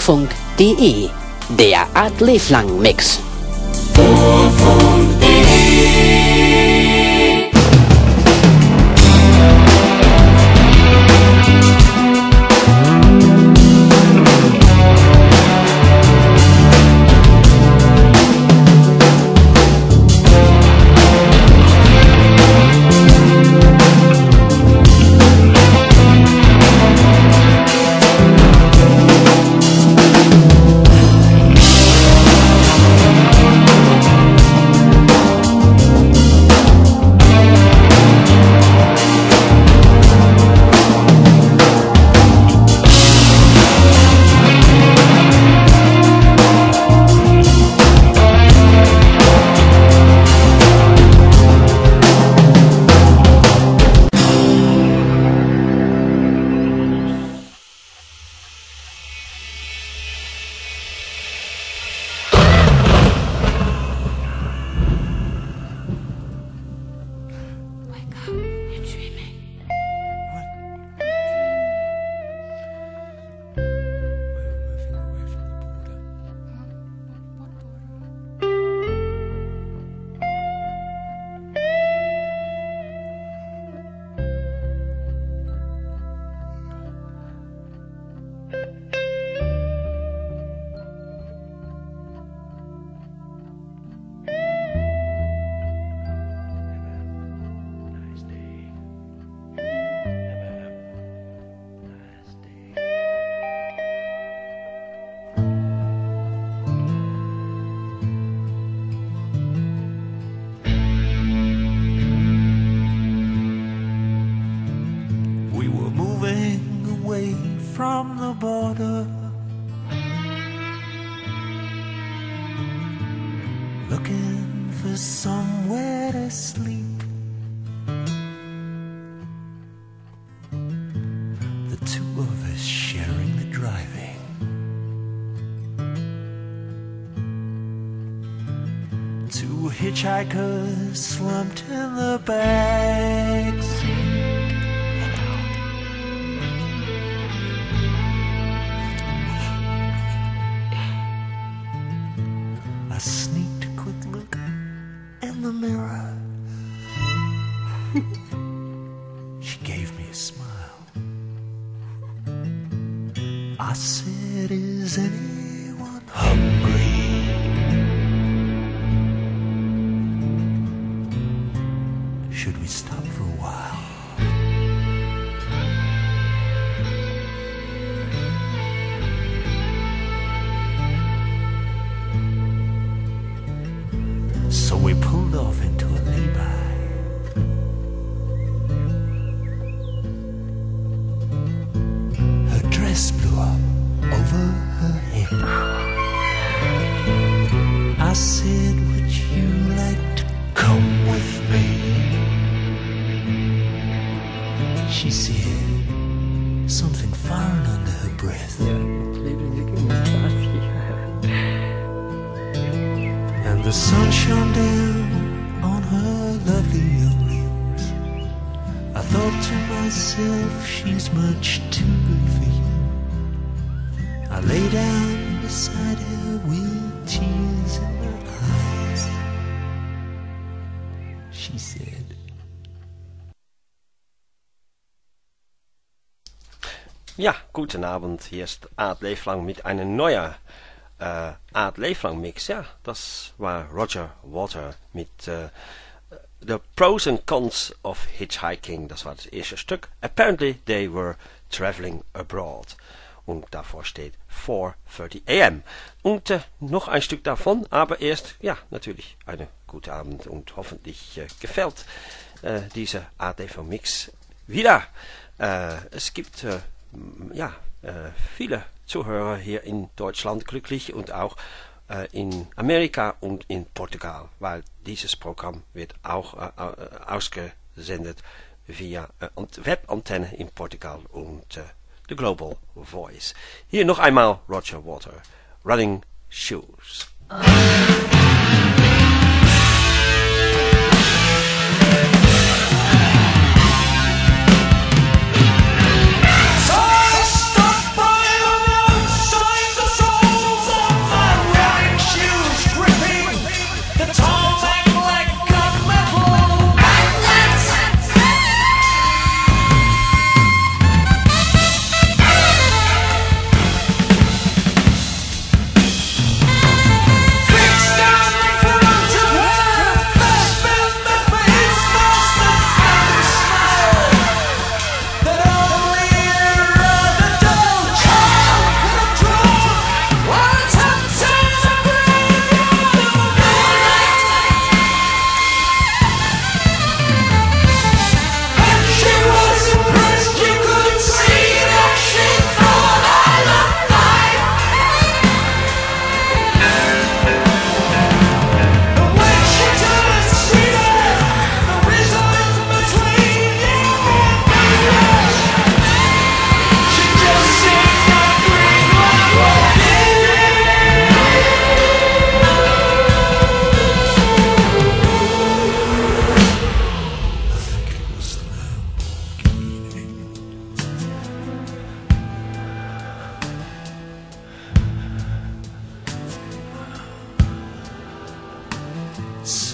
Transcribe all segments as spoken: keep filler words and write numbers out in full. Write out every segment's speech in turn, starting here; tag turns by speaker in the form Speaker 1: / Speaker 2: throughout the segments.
Speaker 1: Hörfunk punkt de, der Art Leblang Mix.
Speaker 2: Hitchhikers slumped in the back seat. I sneaked a quick look in the mirror. She gave me a smile. I said, "Is anyone hungry?" Should we stop for a while? So we pulled off into a lay-by. Her dress blew up over her head. I said, "Would you like to come with me?" She said something foreign under her breath. And the sun shone down on her lovely young limbs. I thought to myself, she's much too good for you. I lay down beside her with tears in my eyes. She said,
Speaker 3: Ja, guten Abend, hier ist Art Leblang mit einer neuen äh, Art Leblang Mix. Ja, das war Roger Waters mit äh, The Pros and Cons of Hitchhiking. Das war das erste Stück. Apparently they were traveling abroad. Und davor steht four thirty a m Und äh, noch ein Stück davon, aber erst, ja, natürlich, einen guten Abend und hoffentlich äh, gefällt äh, diese Art Leblang Mix wieder. Äh, es gibt äh, ja, äh, viele Zuhörer hier in Deutschland glücklich und auch äh, in Amerika und in Portugal, weil dieses Programm wird auch äh, ausgesendet via äh, Webantenne in Portugal und äh, The Global Voice. Hier noch einmal Roger Waters, Running Shoes.
Speaker 2: So I stopped by on the outside the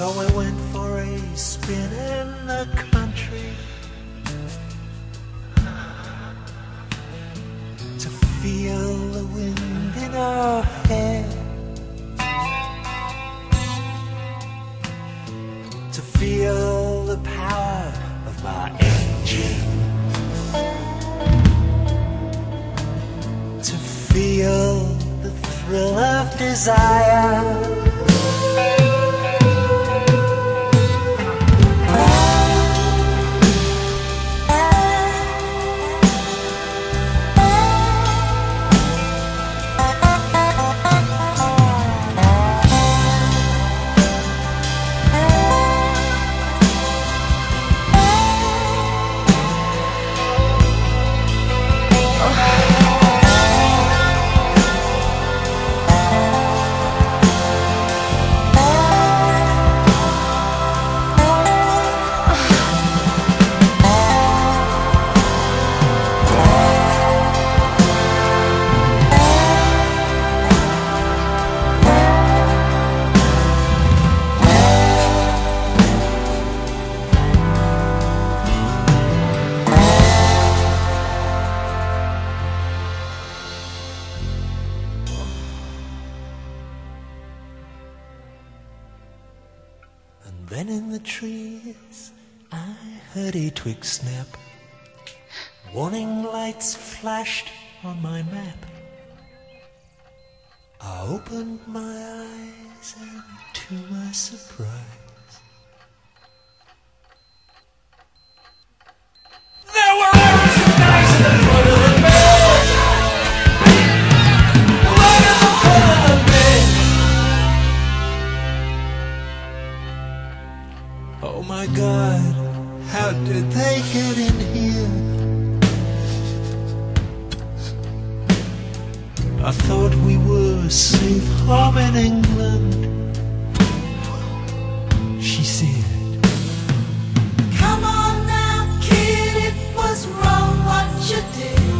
Speaker 2: So I went for a spin in the country to feel the wind in our hair, to feel the power of my engine, to feel the thrill of desire. Then in the trees I heard a twig snap. Warning lights flashed on my map. I opened my eyes and to my surprise there were arrows and knives in the front of the bed, right in the front of the bed. Oh my God, how did they get in here? I thought we were safe home in England. She said,
Speaker 4: come on now, kid, it was wrong what you did.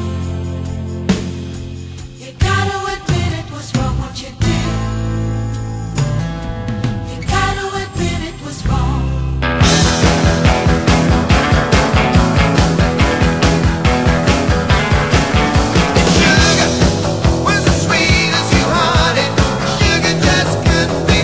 Speaker 4: You gotta admit it was wrong what you did. You gotta admit it was wrong.
Speaker 5: Sugar was as sweet as you wanted. Sugar just couldn't be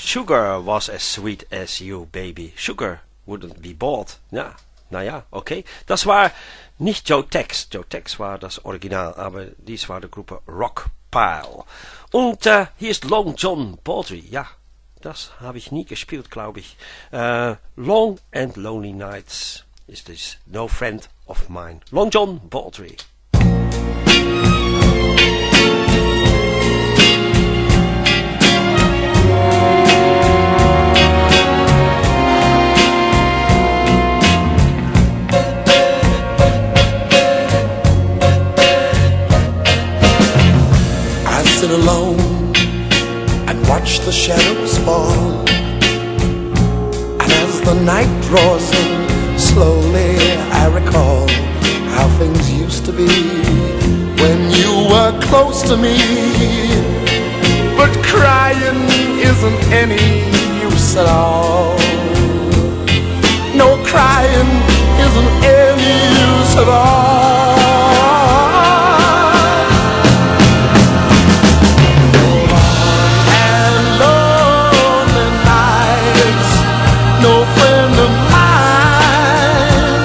Speaker 3: sugar was as sweet as you, baby. Sugar wouldn't be bought. Ja, naja, okay. Das war nicht Joe Tex. Joe Tex war das Original, aber dies war die Gruppe Rockpile. Und äh, hier ist Long John Baldry. Ja, das habe ich nie gespielt, glaube ich. Äh, Long and Lonely Nights is this No Friend of Mine. Long John Baldry.
Speaker 5: Sit alone and watch the shadows fall, and as the night draws in, slowly I recall how things used to be when you were close to me. But crying isn't any use at all. No, crying isn't any use at all. No friend of mine.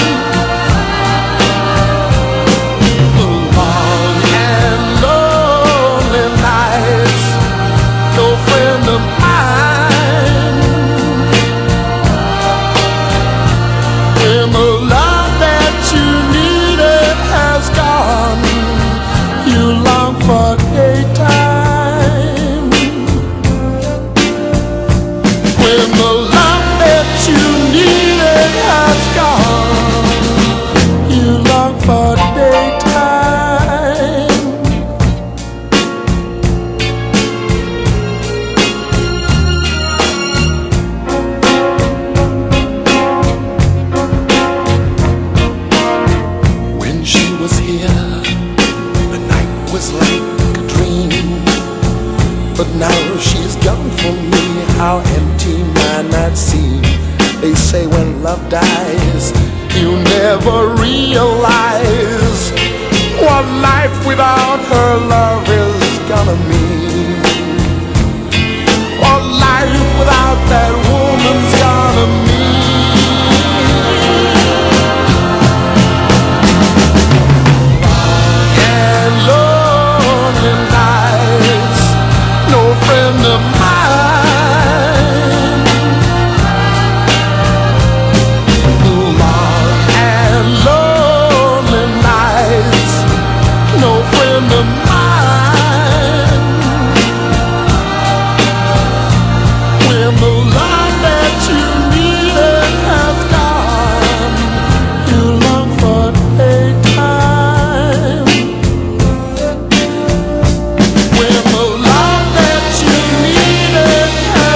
Speaker 5: Long and lonely nights. No friend of mine. When the love that you needed has gone, you long for daytime. When the you needed has gone, you long for daytime. When she was here, the night was like a dream, but now she's gone from me. How empty my nights seem. They say when love dies, you never realize what life without her love is gonna mean. What life without that woman's gonna mean. And lonely nights, no friend of mine. No friend of mine. When the love that you needed has gone, you long for daytime. When the love that you needed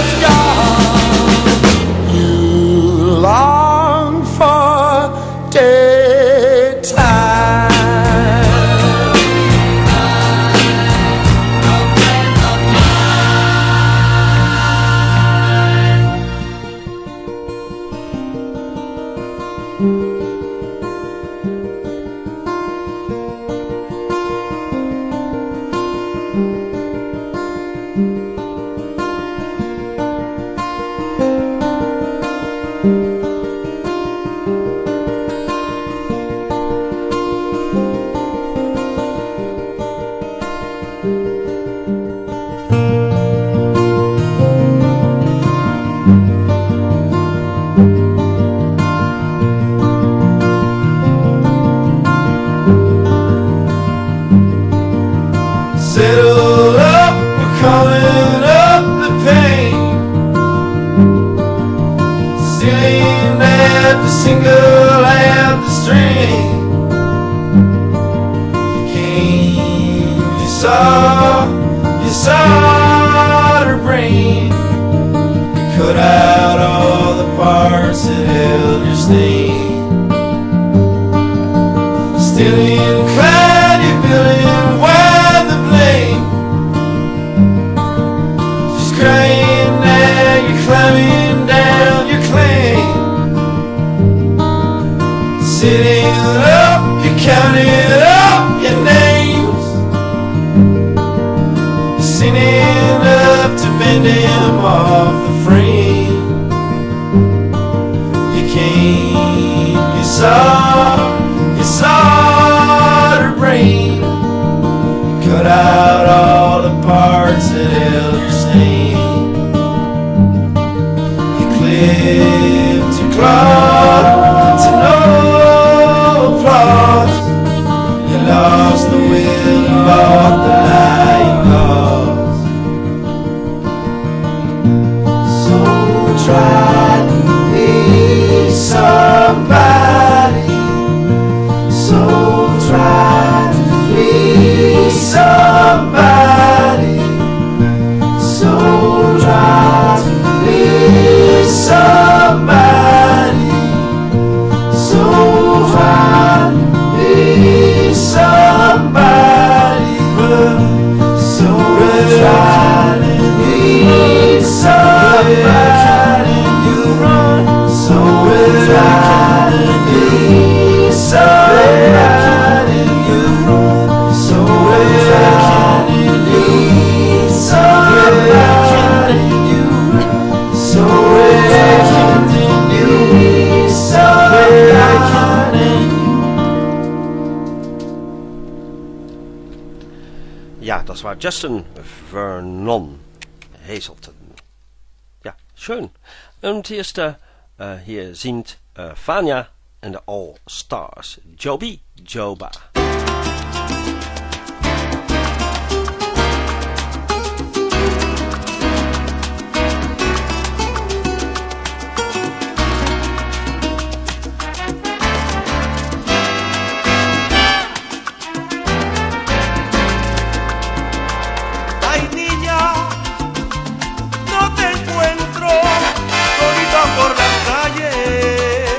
Speaker 5: has gone, you long for daytime.
Speaker 6: Single at the string, came, you saw, you saw her brain, you cut out all the parts that held your stain. Still inclined, you feeling why the blame. She's crying now, you're climbing down your claim. Sitting up, you're counting up your names, singing up to me. hand him off the frame. You came, you saw, you saw her brain. Cut out all the parts that held her stain. You clipped your cloth to no applause. You lost the will and bought the lie you caused. So try to be somebody. So try to be somebody. So try to be somebody. So try to be somebody. But so try to be somebody. You run. So try to be somebody. You run. So try to be somebody. You run. So try to be somebody.
Speaker 3: Ja, das war Justin Vernon Hazelton. Ja, schön. Und hier ist der, äh, hier singt äh, Fania and the All Stars. Joby Joba.
Speaker 7: Ay niña, no te encuentro solita por las calles.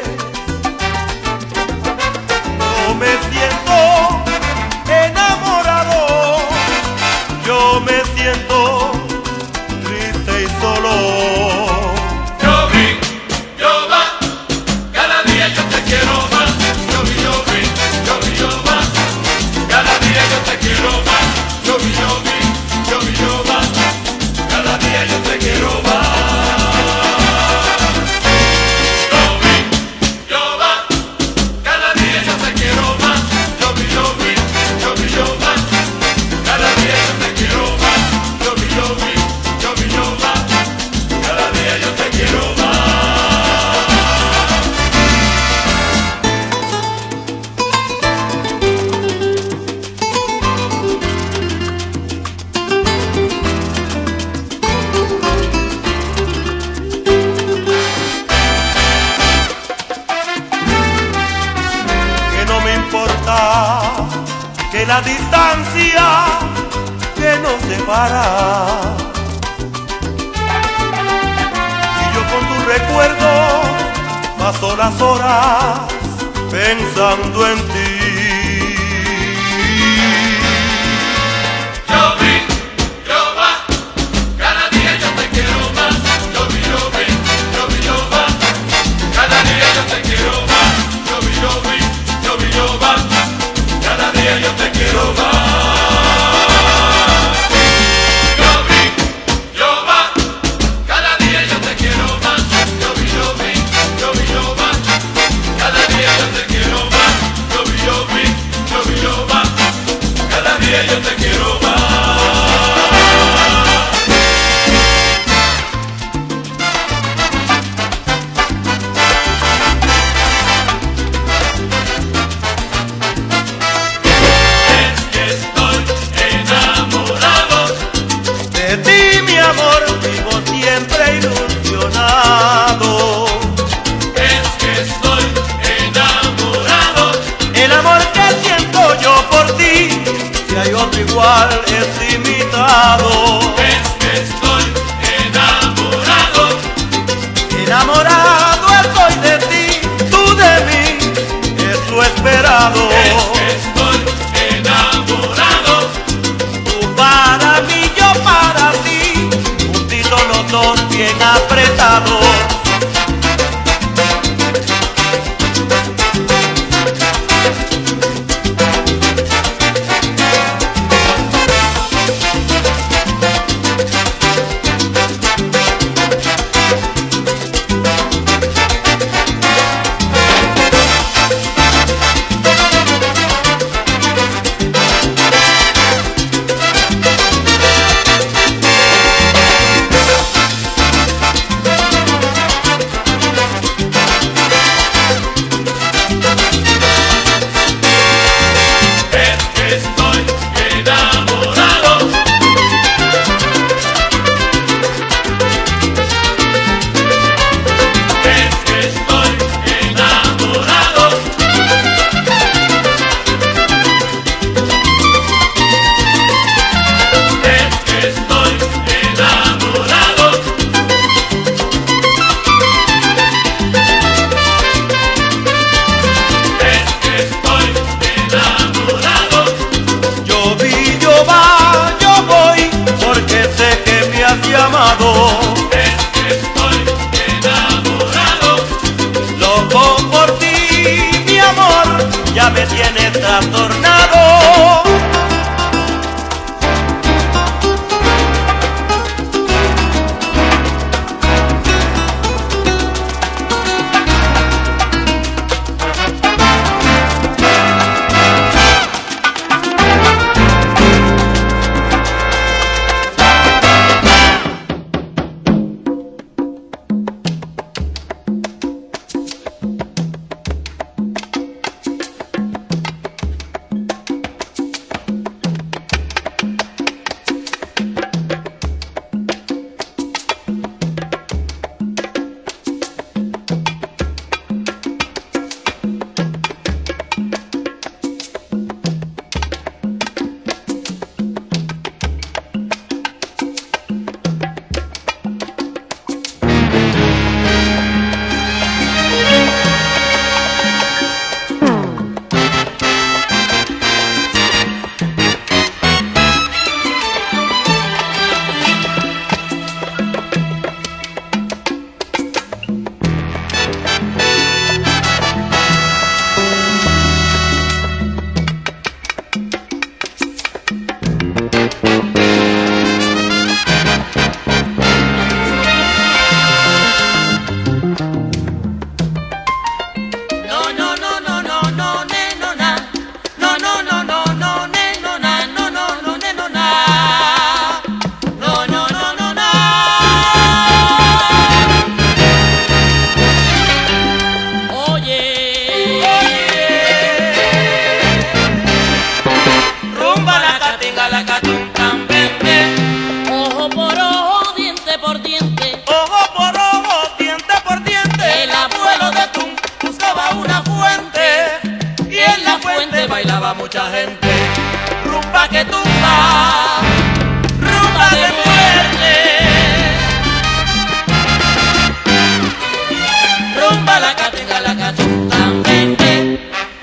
Speaker 7: No me siento enamorado, yo me siento triste y solo.
Speaker 8: Yo vi, yo va, cada día yo te quiero más. Yo vi, yo vi, yo vi, yo va, cada día yo te quiero más. Yo vi, yo vi, yo vi, yo va, cada día yo te quiero más. Yo vi, yo va, cada día yo te quiero más. Yo vi, yo vi, yo vi, yo va, cada día yo te quiero más. Yo vi, yo vi, yo vi, yo va, cada día yo te quiero más.
Speaker 7: Que no me importa que la distancia que nos separa. Y yo con tu recuerdo paso las horas pensando en ti.
Speaker 8: Yo vi, yo va, cada día yo te quiero más. Yo vi, yo vi, yo vi, yo va, cada día yo te quiero más. Yo vi, yo vi, yo vi, yo va, cada día yo te quiero más. Yo vi, yo va, cada día yo te quiero más. Yo vi, yo vi, yo vi, yo va, cada día yo te quiero más. Yo vi, yo vi, yo vi, yo va, cada día yo te quiero más. Es que estoy enamorado.
Speaker 7: De ti, mi amor, vivo siempre ilusionado.
Speaker 8: Es que estoy enamorado.
Speaker 7: El amor que siento yo por ti, si hay otro igual es limitado.
Speaker 8: Es que estoy enamorado.
Speaker 7: Enamorado estoy de ti, tú de mí, es lo esperado.
Speaker 8: Es que estoy enamorado.
Speaker 7: Tú para mí, yo para ti, juntitos los dos bien apretados. ya me tiene trastornado. Bailaba mucha gente, rumba que tumba, rumba de muerte, rumba la catenga, la catumba, vente.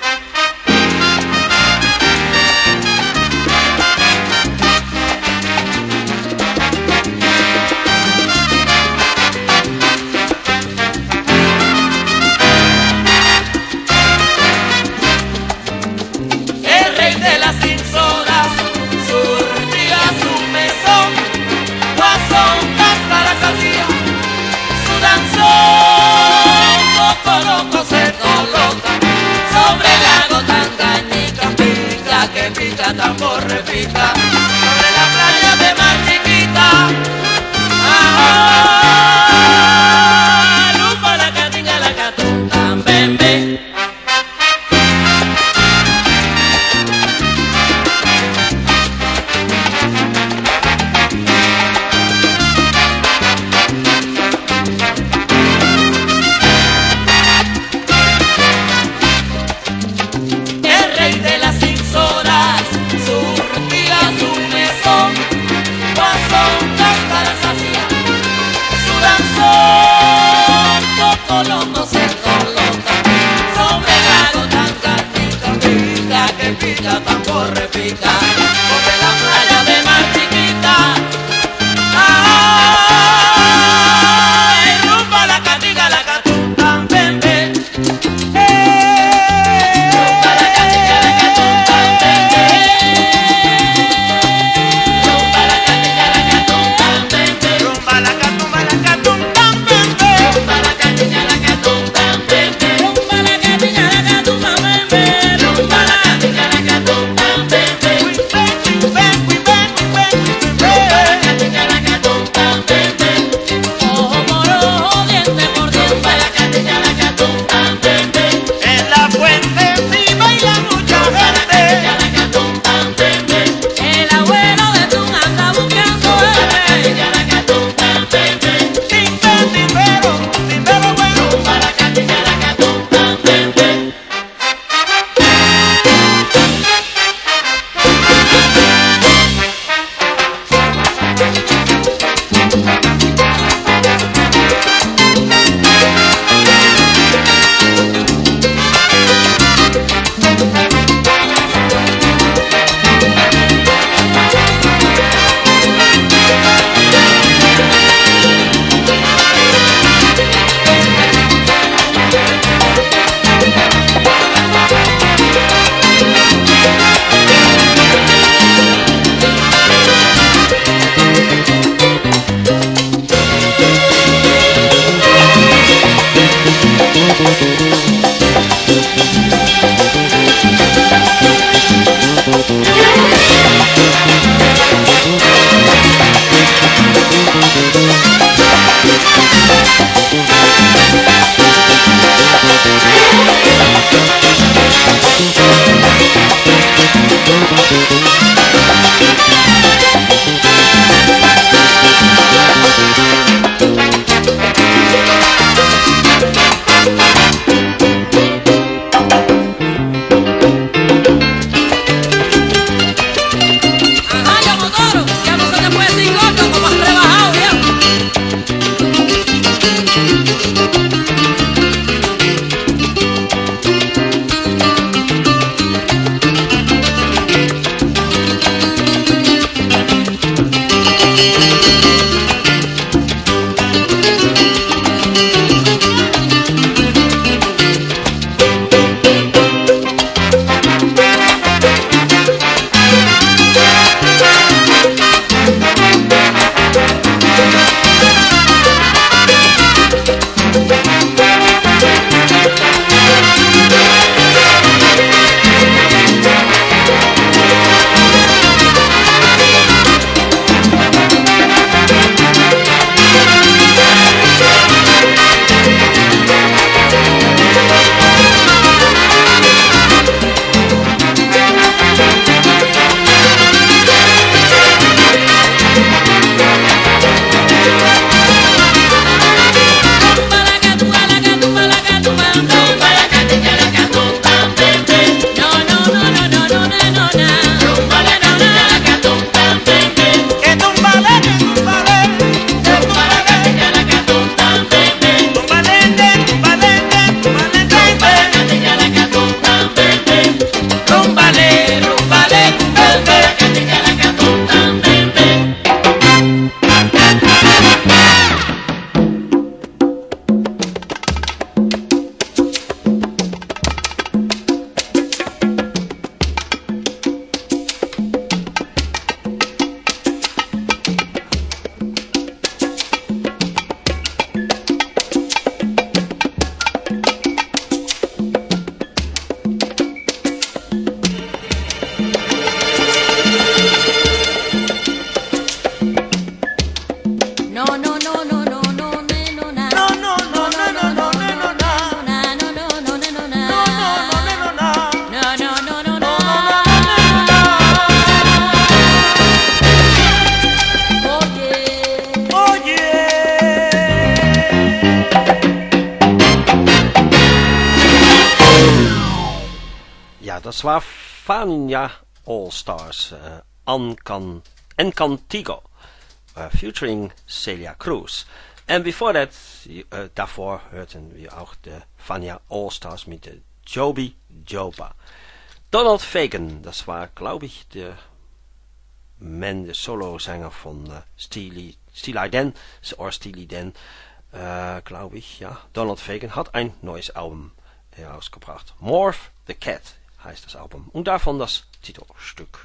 Speaker 7: Pica, tambor repica, sobre la playa de Mar Chiquita. Ah, lumba la catinga, la catunga, bembe. El rey de las cinco horas surtía su mesón, guasón, cáscaras hacía su danzón, poco loco se coloca sobre el lago tan pica, pica, que pica, tambor repica, sobre la playa de Mar Chiquita. Ay, rumba la catinga, la catunga, bembe. Rumba
Speaker 3: Ja, dat was Fania All-Stars. Uh, Ancan Encantigo. Uh, featuring Celia Cruz. En before that, uh, daarvoor hörten we ook de Fania All-Stars met de Joby Joba. Donald Fagen, dat was, glaube ich, de man, de solozanger van uh, Steely, Steely Dan, or Steely Dan, uh, glaube ich, ja. Donald Fagen hat ein neues Album herausgebracht. Morph the Cat heißt das Album. Und davon das Titelstück.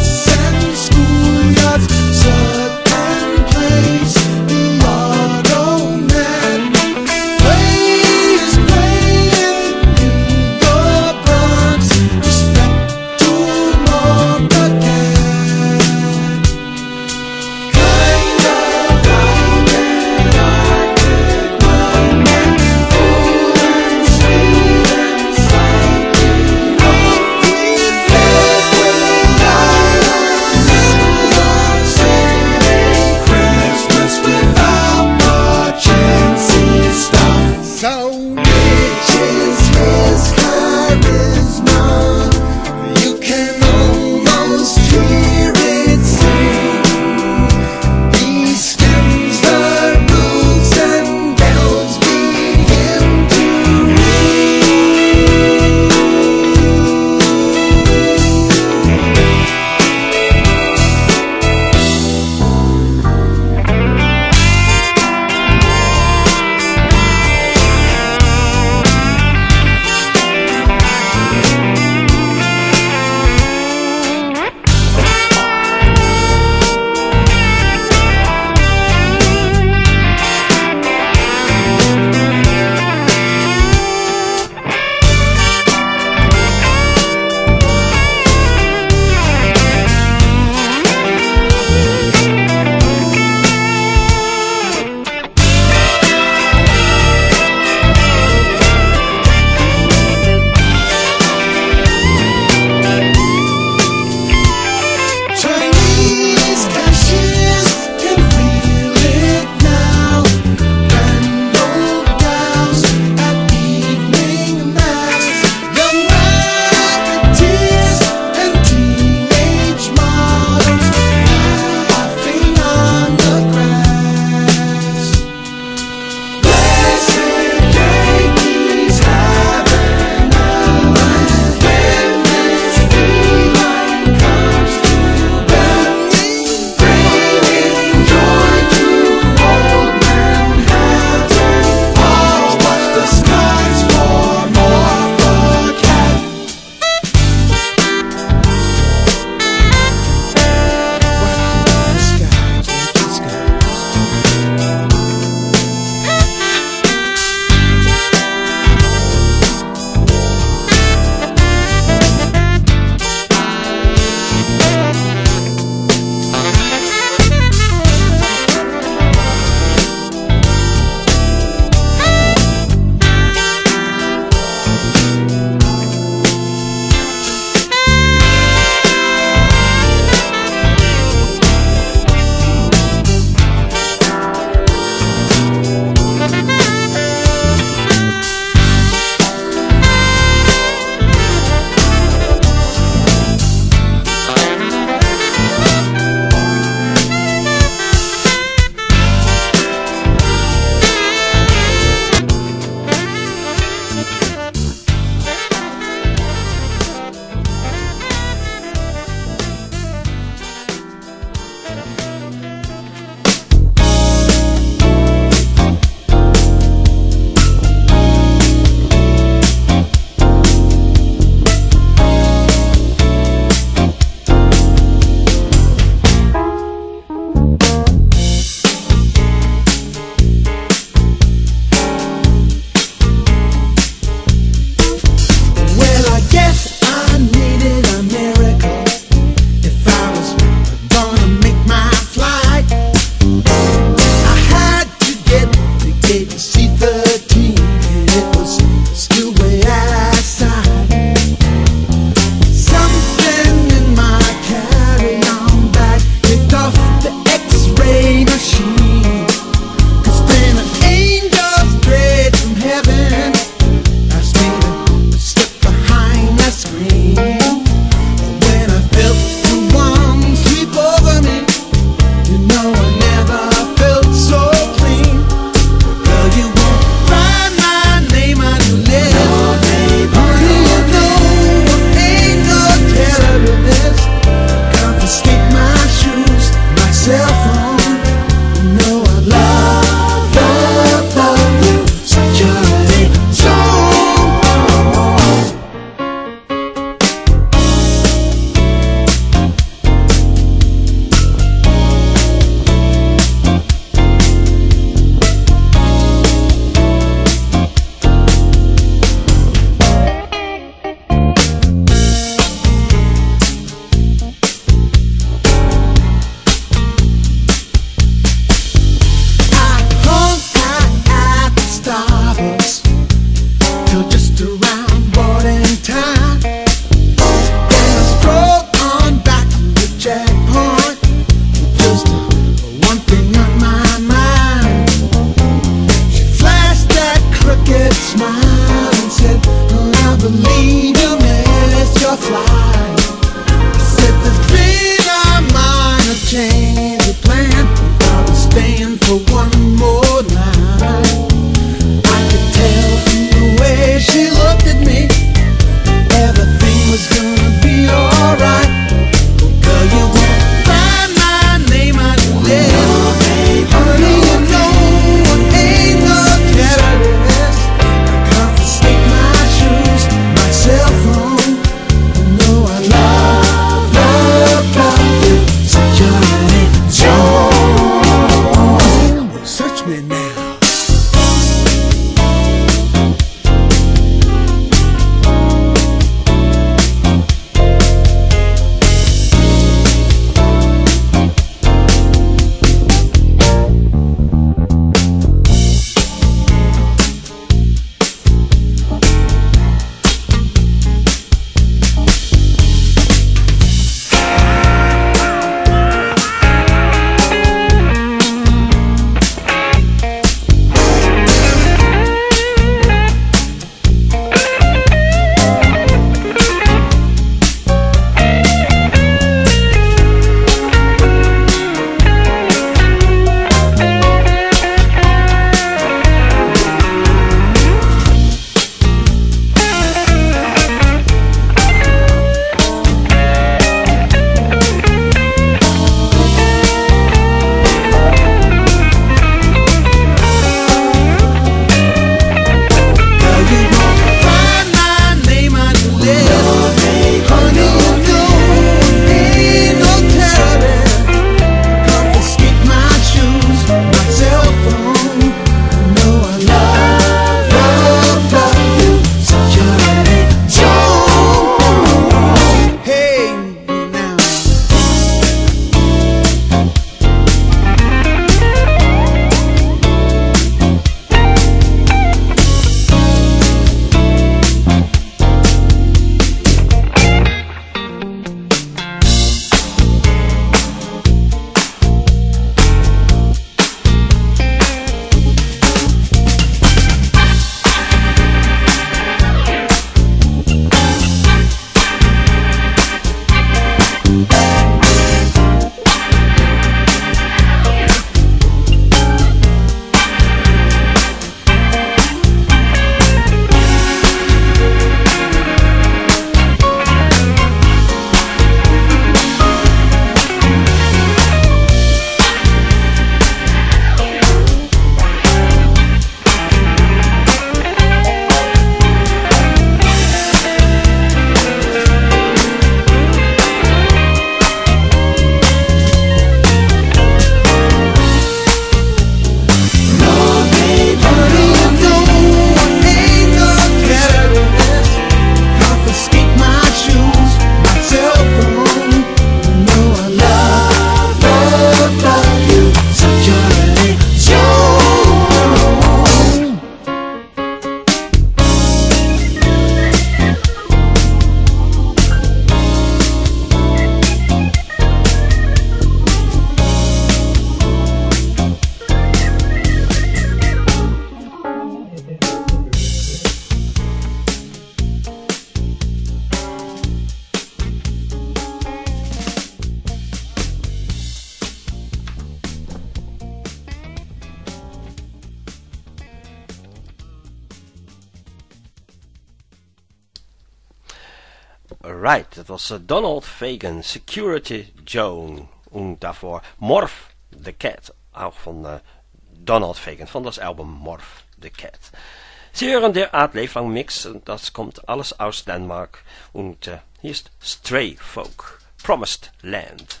Speaker 3: Right, dat was uh, Donald Fagen, Security Joe. En daarvoor Morph the Cat, auch von uh, Donald Fagen, von das Album Morph the Cat. Sie hören der Art Leblang Mix, und das kommt alles aus Dänemark. Und uh, hier ist Stray Folk, Promised Land.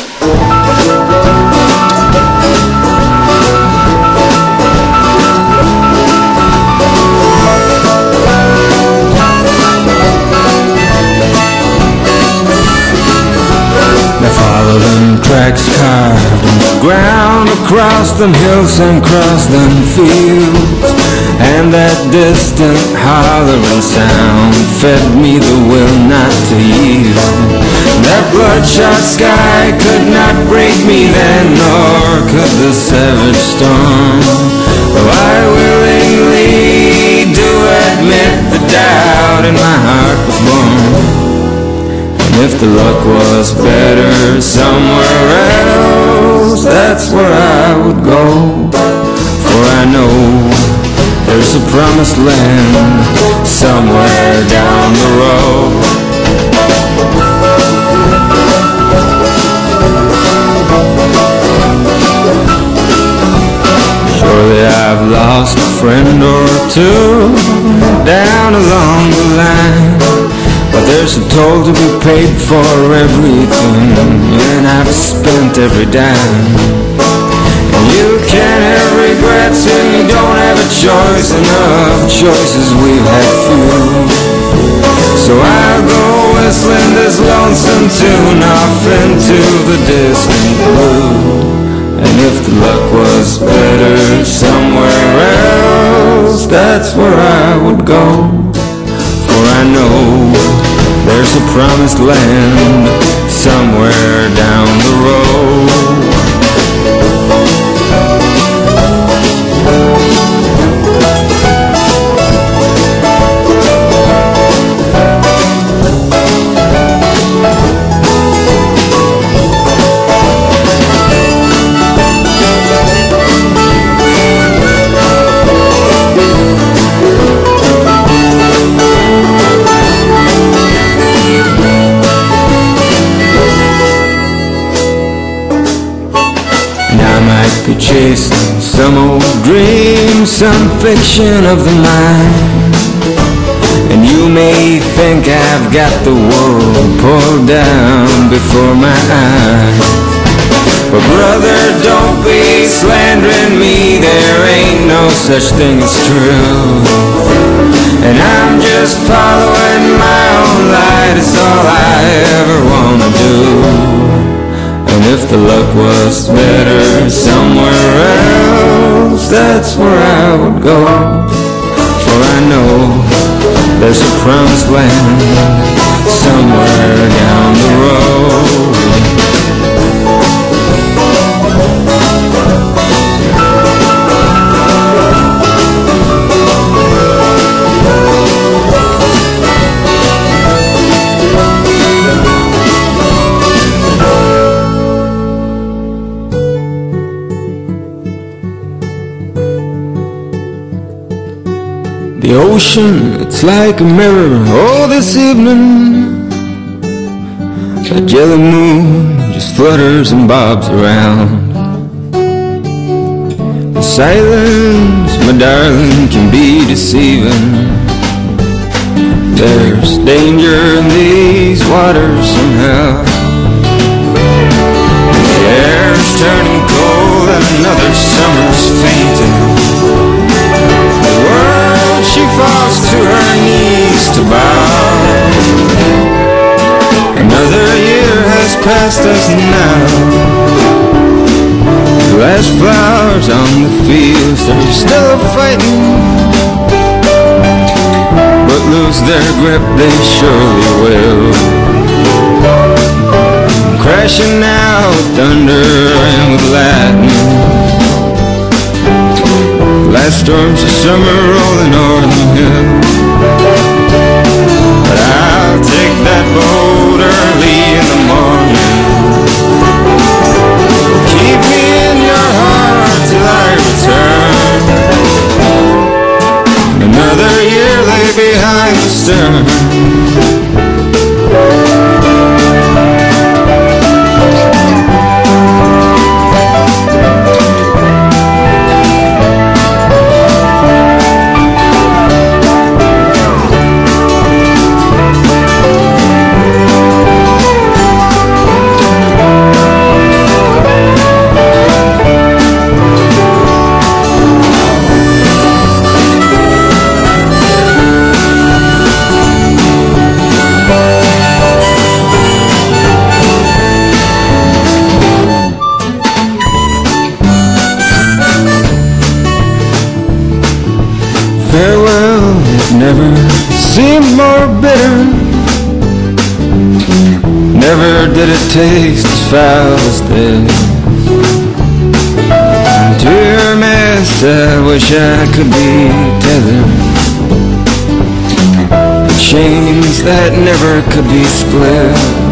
Speaker 9: Now follow them tracks carved in the ground, across them hills and across them fields, and that distant hollering sound fed me the will not to yield. That bloodshot sky could not break me then, nor could the savage storm. Though I willingly do admit the doubt in my heart was born. If the luck was better somewhere else, that's where I would go. For I know there's a promised land somewhere down the road. Surely I've lost a friend or two down along the line, but there's a toll to be paid for everything, and I've spent every dime. And you can't have regrets when you don't have a choice. Enough choices, we've had few. So I'll go whistling this lonesome tune off into the distant blue. And if the luck was better somewhere else, that's where I would go. For I know there's a promised land somewhere down the road. Be chasing some old dream, some fiction of the mind, and you may think I've got the world pulled down before my eyes. But brother, don't be slandering me, there ain't no such thing as true. And I'm just following my own light, it's all I ever wanna do. And if the luck was better somewhere else, that's where I would go. For I know there's a promised land somewhere down the road. The ocean, it's like a mirror, oh this evening. The jelly moon just flutters and bobs around. The silence, my darling, can be deceiving. There's danger in these waters somehow. The air's turning cold and another summer's fainting. She falls to her knees to bow. Another year has passed us now. The last flowers on the fields, they're still fighting, but lose their grip they surely will. Crashing now with thunder and with lightning. Last storms of summer rolling o'er the hill. But I'll take that boat early in the morning. Keep me in your heart till I return. Another year lay behind the stern. never seemed more bitter. Never did it taste as foul as this. To your mess I wish I could be tethered. The chains that never could be split.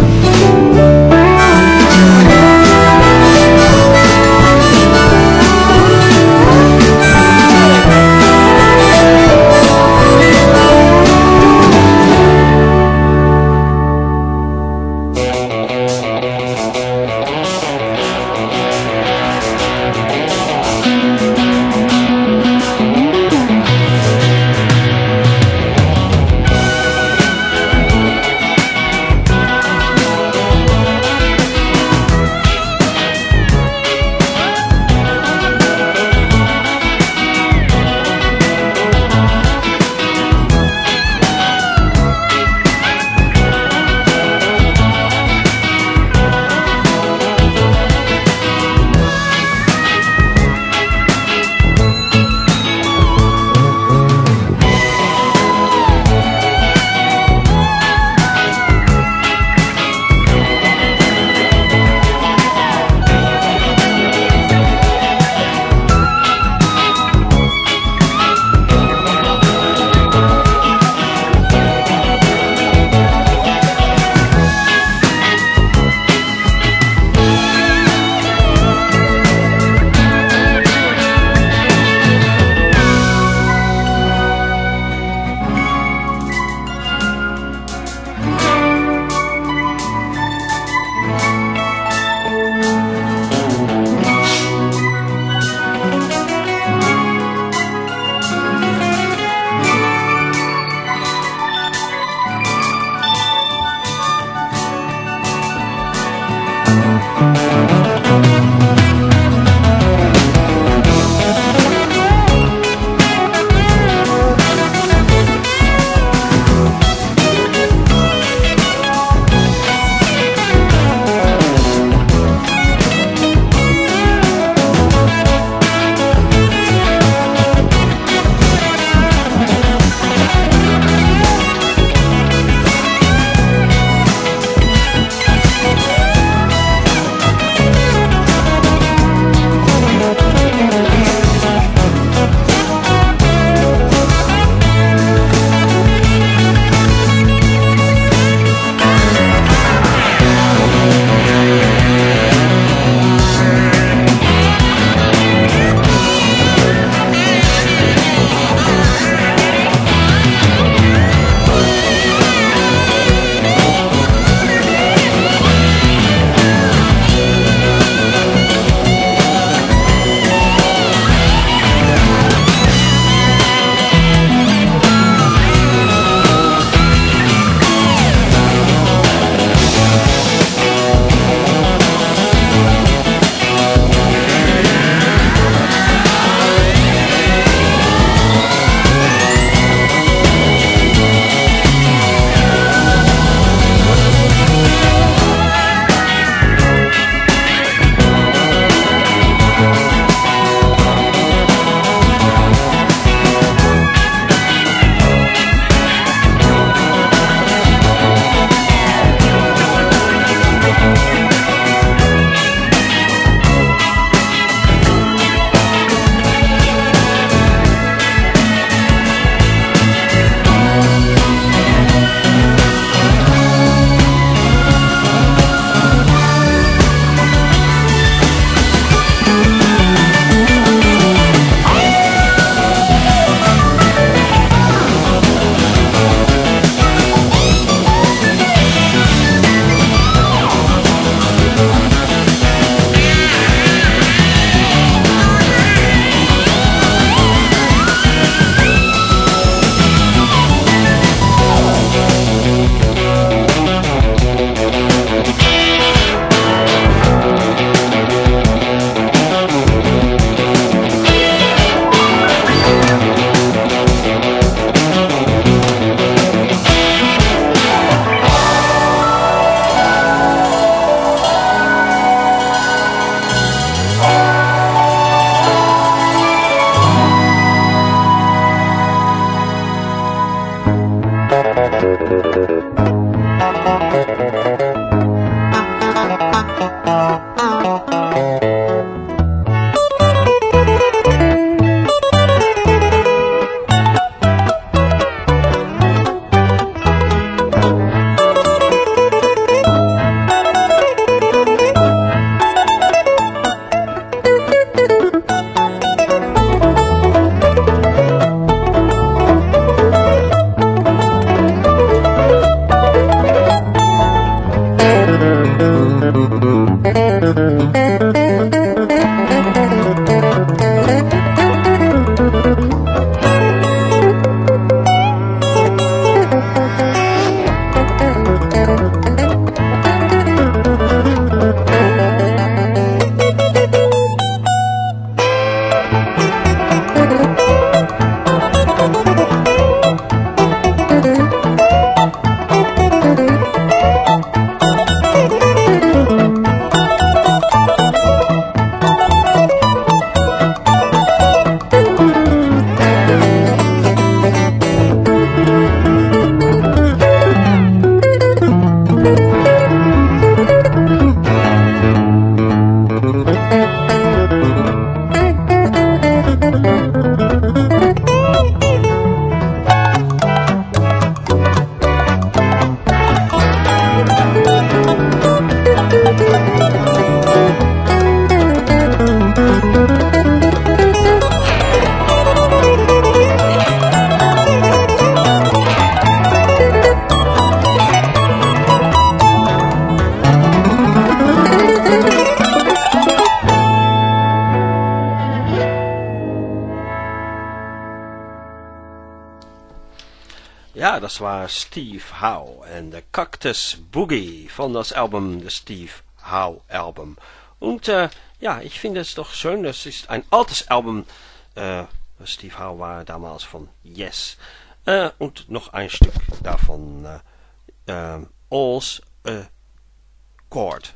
Speaker 3: Ja, das war Steve Howe en de Cactus Boogie von das Album, das Steve Howe Album. Und äh, ja, ich finde es doch schön, das ist ein altes Album, äh, Steve Howe war damals von Yes. Äh, und noch ein Stück davon, äh, äh, All's a Chord.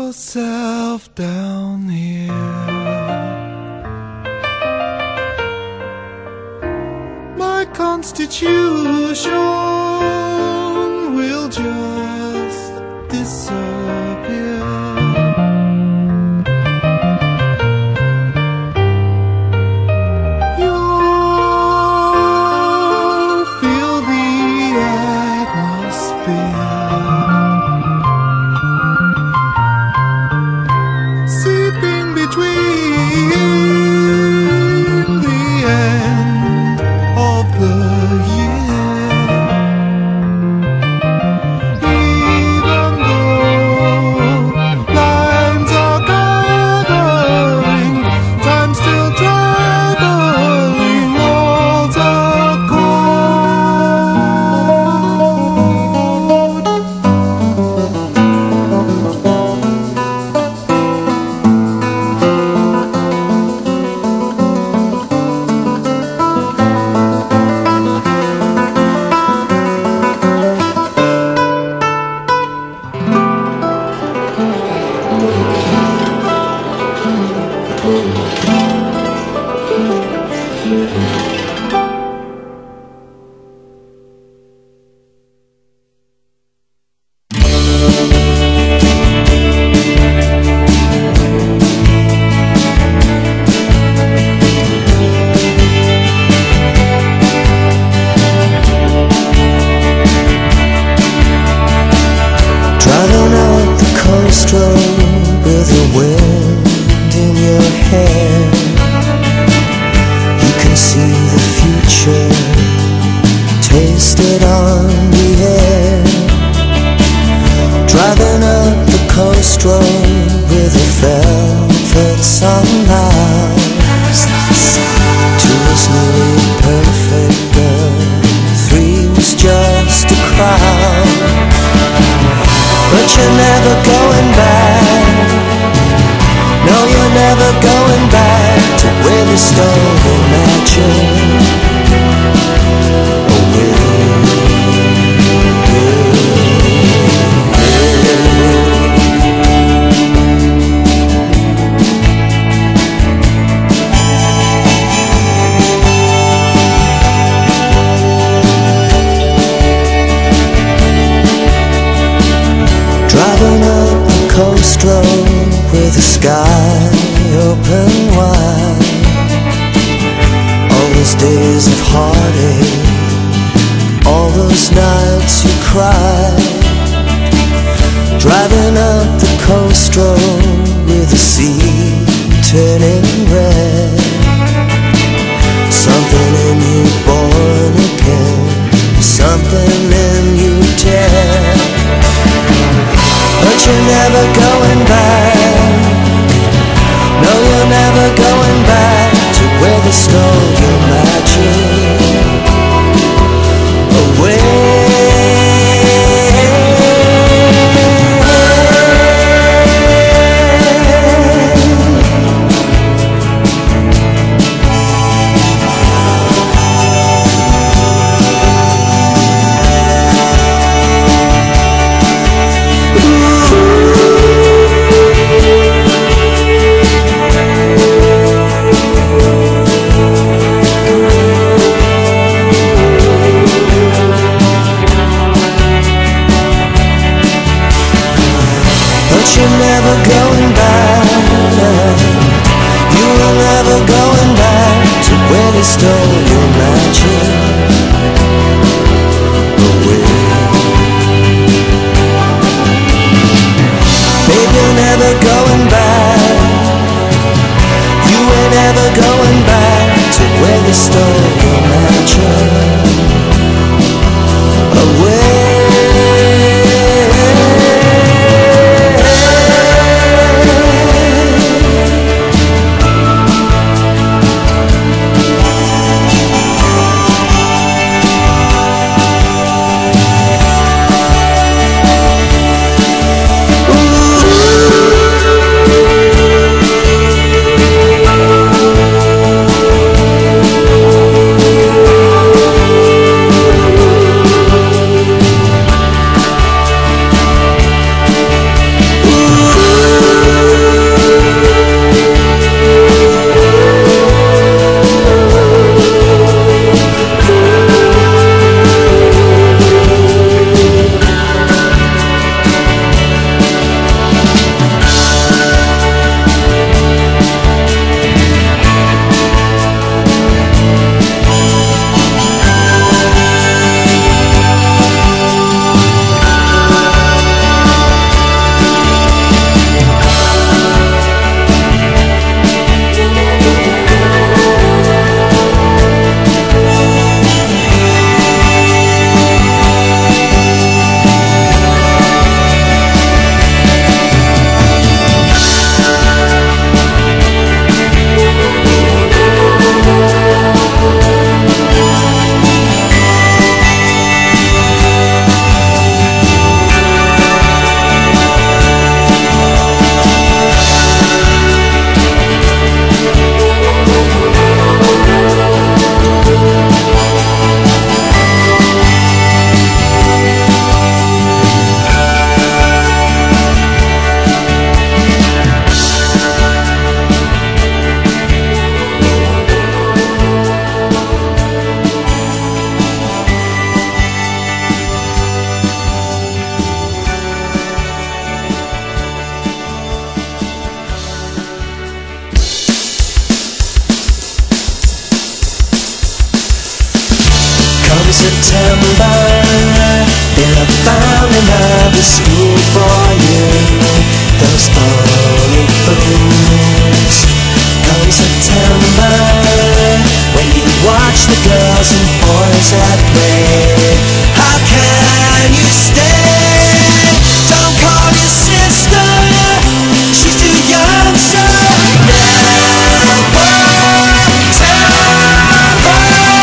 Speaker 2: yourself down here. My constitution will just disappear. You'll feel the atmosphere seeping between the end of the year. Even though lines are gathering, time still traveling, walls are cold.
Speaker 10: Driving up the coast road with the wind in your hair, you can see the future, taste it on the air. Driving up the coast road with a velvet sunrise, two was nearly perfect, but three was just a crowd. But you're never going back. No, you're never going back to where they stole the magic away. Driving up the coast road with the sky open wide, all those days of heartache, all those nights you cried. Driving up the coast road with the sea turning red, something in you born again, something in you dead. But you're never going back. No, you're never going back to where they stole your magic away. You're never going back. You were never going back to where they stole your magic away. Babe, you're never going back. You were never going back to where they stole your magic away. September, in a fountain of the school for you, those phony fools. Come September, when you watch the girls and boys at play, how can you stay? Don't call your sister, she's too young, so never tell her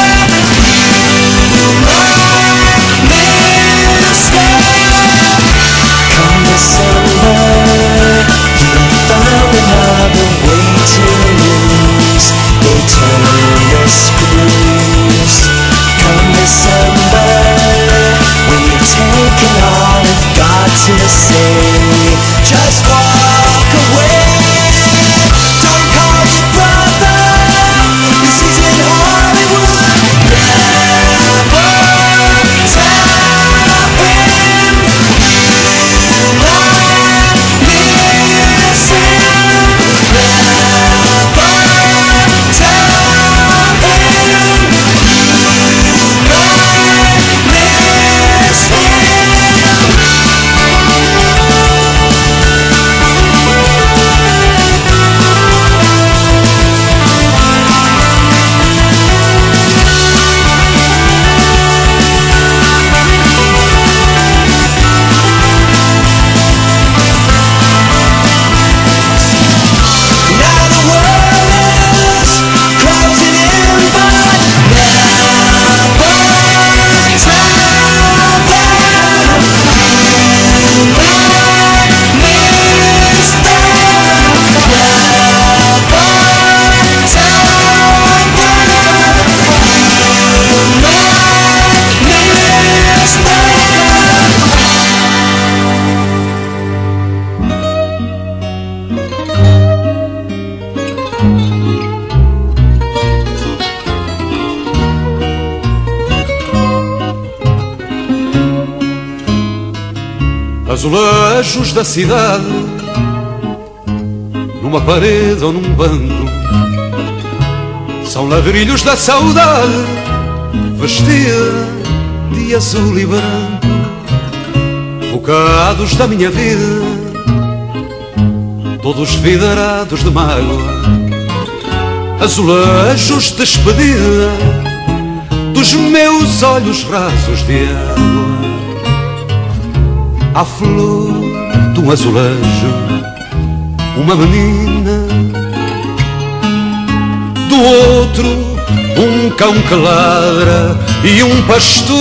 Speaker 10: you might miss her. Come December, you have found another way to lose. They turn the screws. Come December, when you're taking all you've got to say, just walk away. Don't call your brother, 'cause he's in Hollywood. Never tell him you might miss him. Never tell him you might miss him. Now the world is closing in, but never tell them you might miss them. Never tell them you might miss them.
Speaker 11: Azulejos da cidade, numa parede ou num banco, são ladrilhos da saudade, vestida de azul e branco, bocados da minha vida, todos vidrados de mágoa, azulejos de despedida dos meus olhos rasos de água. À flor de um azulejo, uma menina, do outro um cão que ladra e um pastor.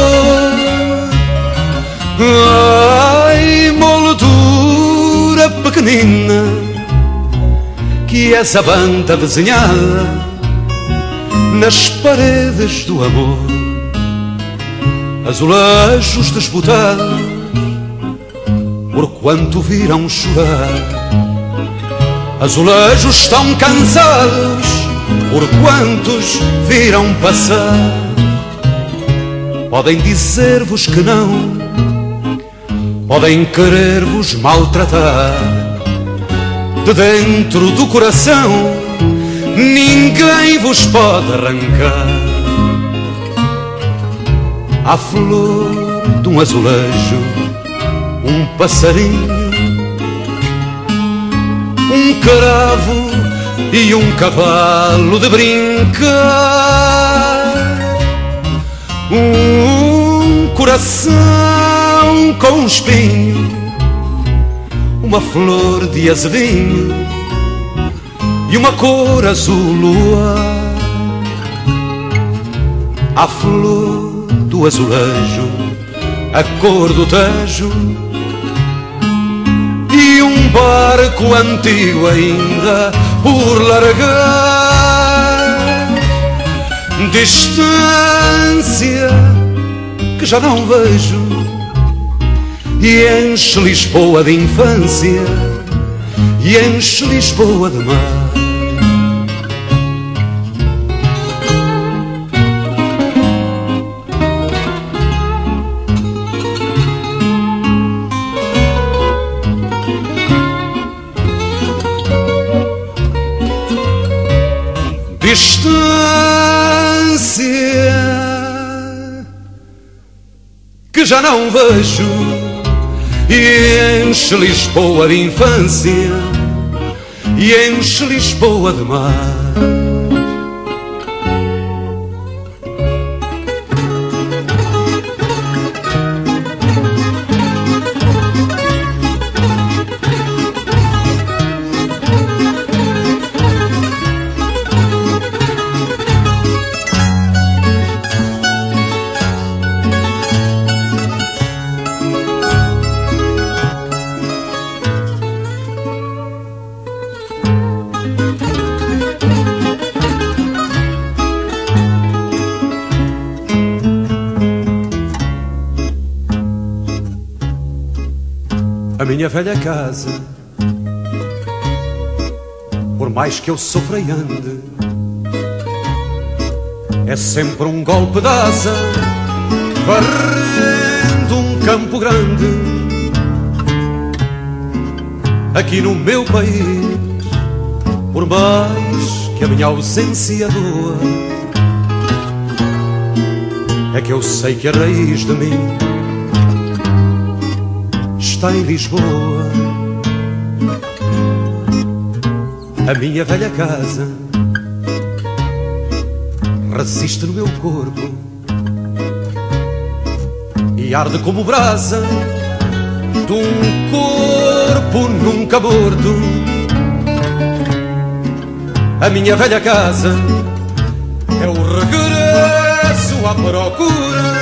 Speaker 11: Ai, moldura pequenina, que essa banda desenhada nas paredes do amor. Azulejos desbotados, por quanto viram chorar. Azulejos tão cansados, por quantos viram passar. Podem dizer-vos que não, podem querer-vos maltratar. De dentro do coração ninguém vos pode arrancar. À flor de um azulejo, um passarinho, um cravo e um cavalo de brincar, um coração com um espinho, uma flor de azevinho e uma cor azul luar. A flor do azulejo, a cor do Tejo e um barco antigo ainda por largar. Distância que já não vejo e enche Lisboa de infância e enche Lisboa de mar. Distância que já não vejo e enche Lisboa de infância e enche Lisboa de mar. A minha velha casa, por mais que eu sofra e ande, é sempre um golpe de asa, varrendo um campo grande. Aqui no meu país, por mais que a minha ausência doa, é que eu sei que a raiz de mim está em Lisboa. A minha velha casa resiste no meu corpo e arde como brasa de um corpo nunca morto. A minha velha casa é o regresso à procura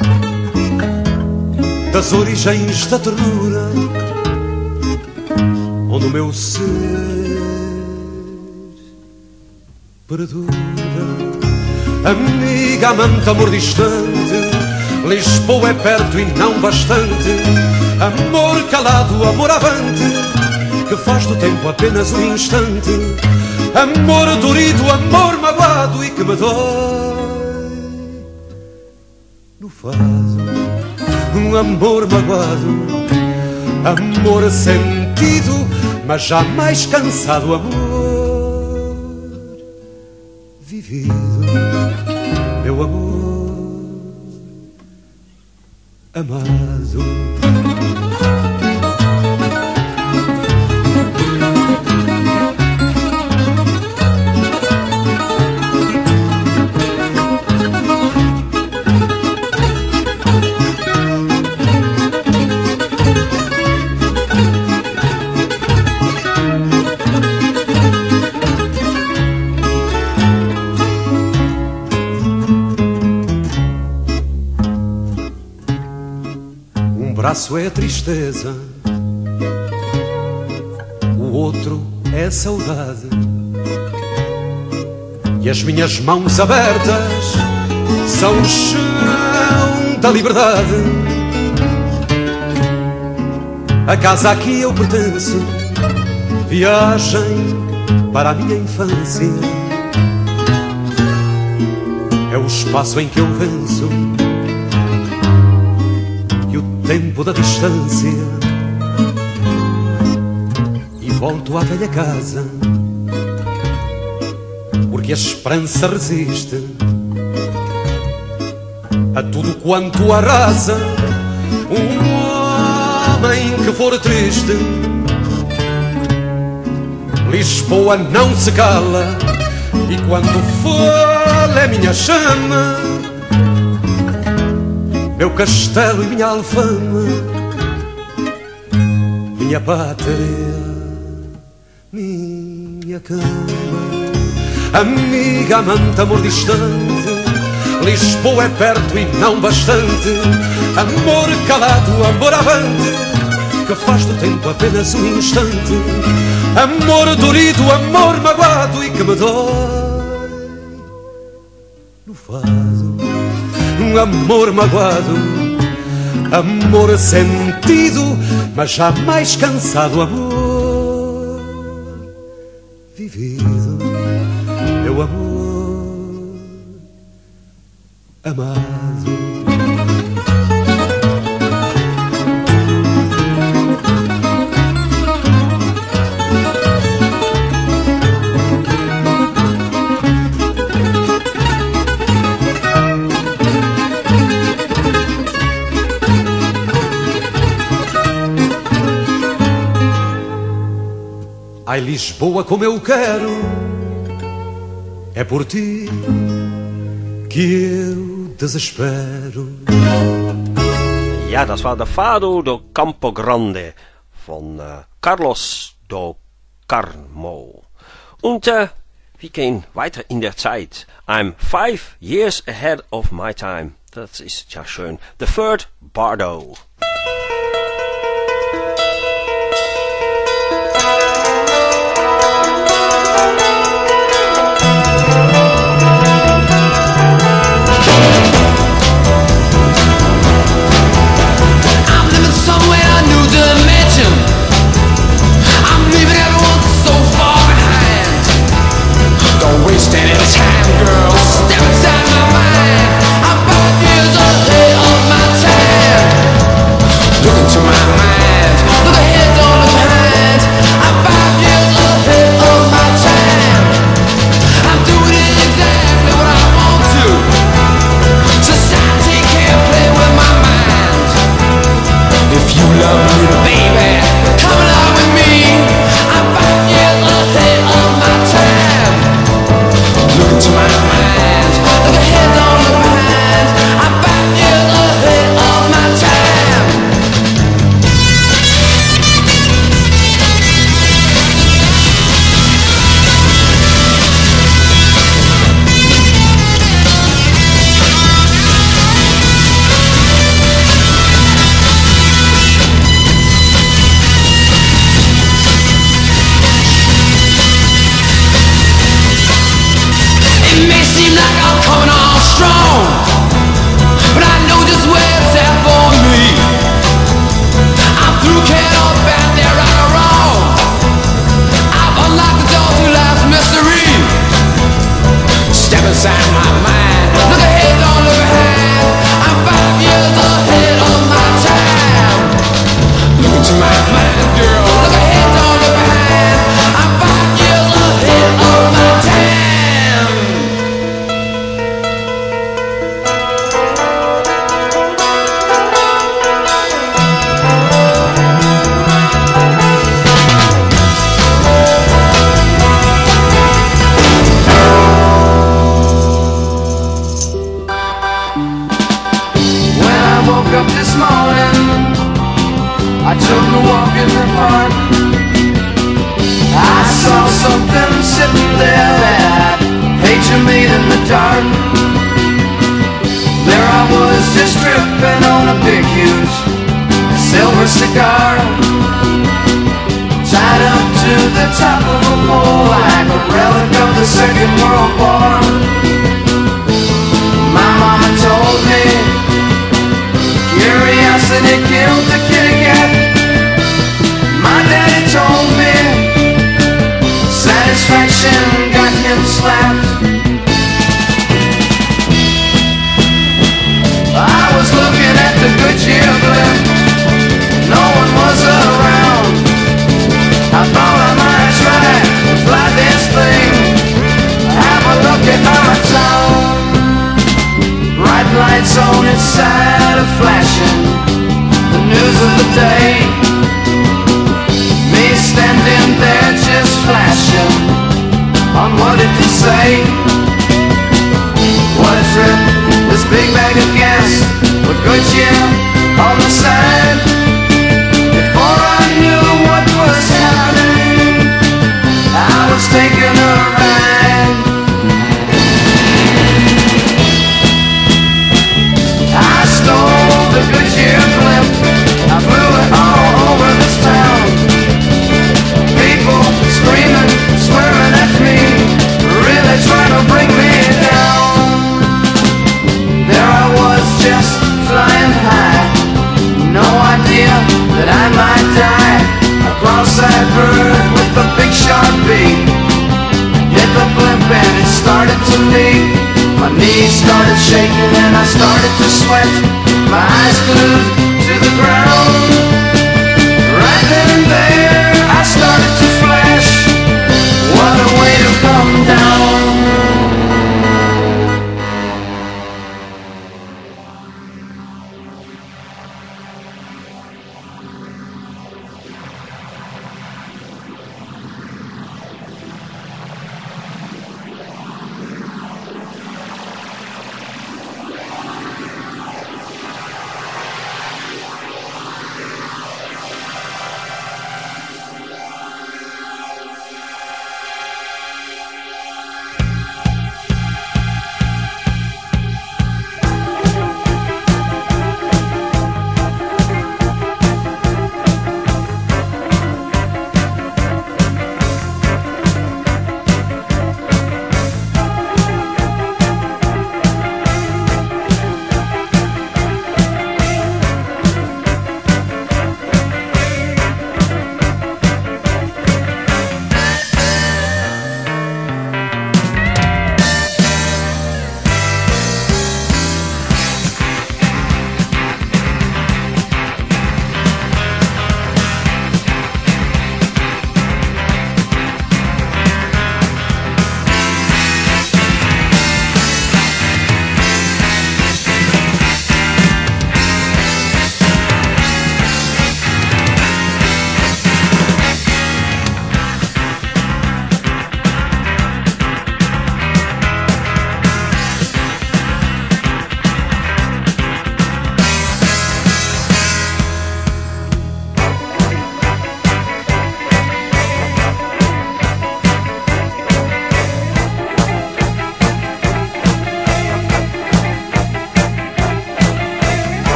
Speaker 11: das origens da ternura, onde o meu ser perdura. Amiga, amante, amor distante, Lisboa é perto e não bastante. Amor calado, amor avante, que faz do tempo apenas um instante. Amor dorido, amor magoado e que me dói no vaso. Um amor magoado, amor sentido, mas jamais cansado, amor vivido, meu amor amado. Um braço é tristeza, o outro é saudade, e as minhas mãos abertas são o chão da liberdade. A casa a que eu pertenço, viagem para a minha infância, é o espaço em que eu venço tempo da distância e volto à velha casa, porque a esperança resiste a tudo quanto arrasa um homem que for triste. Lisboa não se cala e quando fala é minha chama, meu castelo e minha alfama, minha pátria, minha cama. Amiga, amante, amor distante, Lisboa é perto e não bastante. Amor calado, amor avante, que faz do tempo apenas um instante. Amor dorido, amor magoado e que me dói no vaso. Um amor magoado, amor sentido, mas jamais cansado, amor vivido, meu amor amado. Ai Lisboa, como eu quero, é por ti que eu desespero.
Speaker 3: Ja, das war der Fado do Campo Grande von uh, Carlos do Carmo. Und uh, wir gehen weiter in der Zeit. I'm five years ahead of my time. Das ist ja schön. The Third Bardo.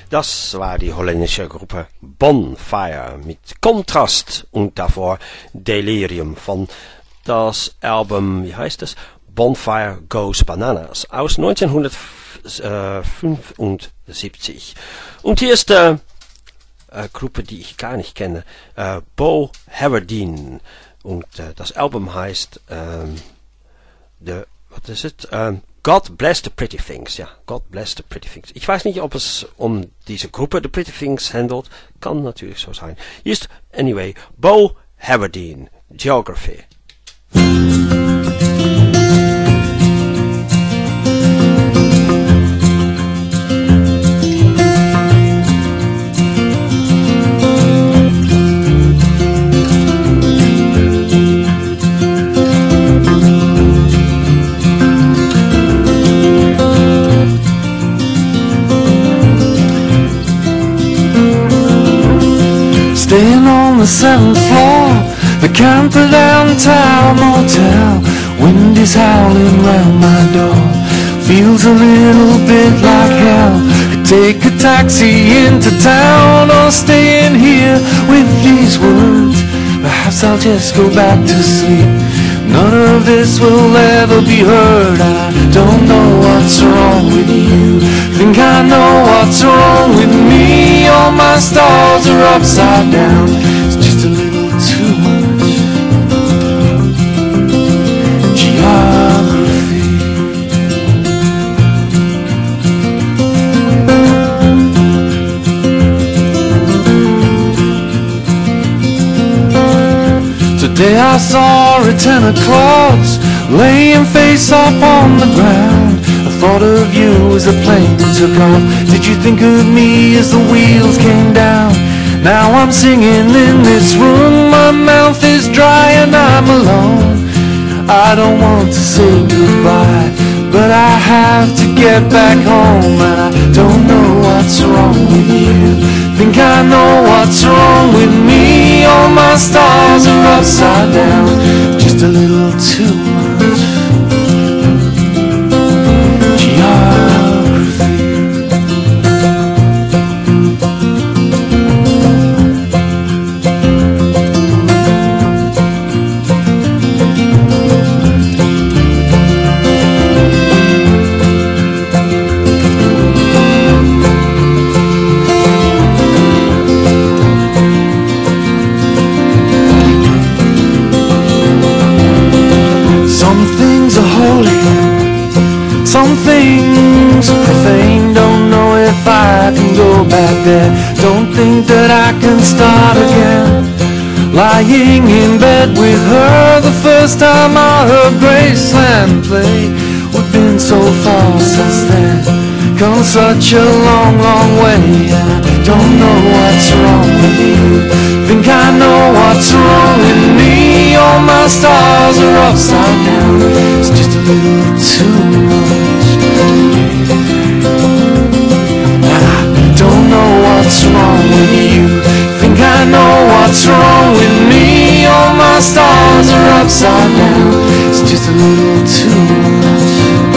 Speaker 3: Das war die holländische Gruppe Bonfire mit Kontrast und davor Delirium von das Album, wie heißt es? Bonfire Goes Bananas aus neunzehnhundertfünfundsiebzig. Und hier ist die äh, Gruppe, die ich gar nicht kenne, äh, Bo Haverdine. Und äh, das Album heißt, ähm, the, was ist es? Ähm, God Bless the Pretty Things, ja, God Bless the Pretty Things. Ich weiß nicht, ob es um diese Gruppe The Pretty Things handelt, kann natürlich so sein. Hier ist, anyway, Bo Haverdine, Geography.
Speaker 12: Staying on the seventh floor, the Camper Downtown Motel. Wind is howling round my door, feels a little bit like hell. Could take a taxi into town or stay in here with these words. Perhaps I'll just go back to sleep. None of this will ever be heard. I don't know what's wrong with you. Think I know what's wrong with me. All my stars are upside down. It's just a little too much geography. Today I saw a ten o'clocks laying face up on the ground. I thought of you as the plane took off. Did you think of me as the wheels came down? Now I'm singing in this room, my mouth is dry and I'm alone. I don't want to say goodbye, but I have to get back home. And I don't know what's wrong with you. Think I know what's wrong with me. All my stars are upside down. Just a little too much geography. Some things are profane, don't know if I can go back there. Don't think that I can start again. Lying in bed with her the first time I heard Graceland play. We've been so far since then, come such a long, long way. And I don't know what's wrong with you. Think I know what's wrong with me. All my stars are upside down. It's just a little too much. Don't know what's wrong with you. Think I know what's wrong with me. All my stars are upside down. It's just a little too much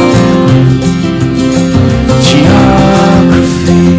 Speaker 12: geography.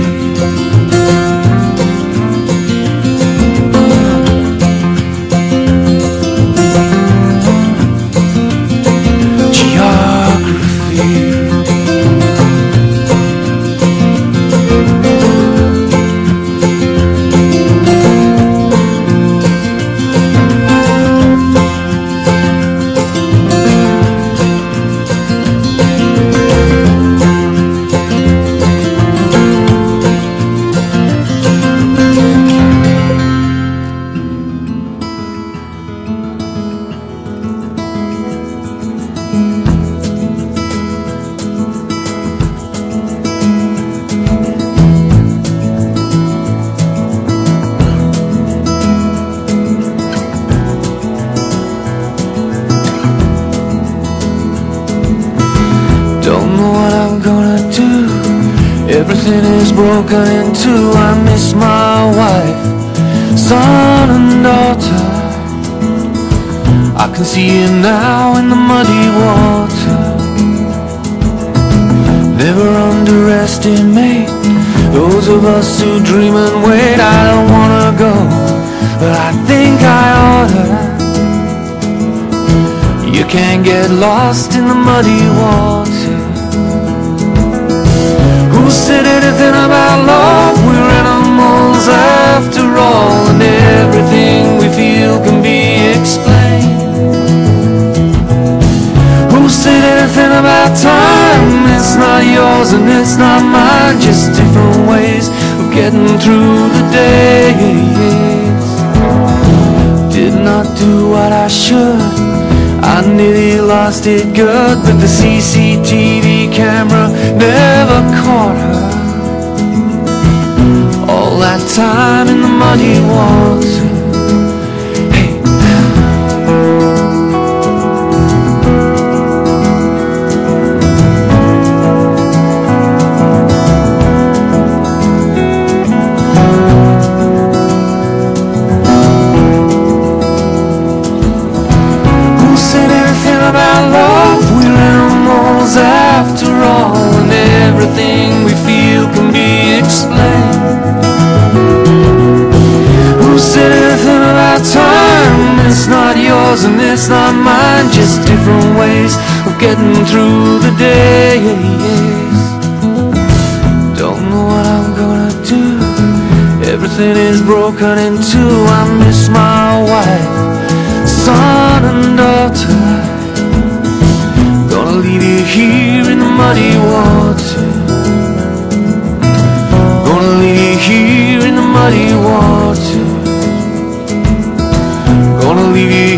Speaker 12: Everything is broken in two. I miss my wife, son and daughter. I can see it now in the muddy water. Never underestimate Those of us who dream and wait, I don't wanna go, but I think I oughta. You can't get lost in the muddy water. Who said anything about love? We're animals after all, and everything we feel can be explained. Who said anything about time? It's not yours and it's not mine, just different ways of getting through the days. Did not do what I should, I nearly lost it good, but the C C T V camera never caught her. All that time in the muddy water. After all, and everything we feel can be explained. Who said anything about time? It's not yours and it's not mine, just different ways of getting through the days. Don't know what I'm gonna do, everything is broken in two. I miss my wife, son and daughter. Gonna leave you here in the muddy water. Gonna leave you here in the muddy water. Gonna leave you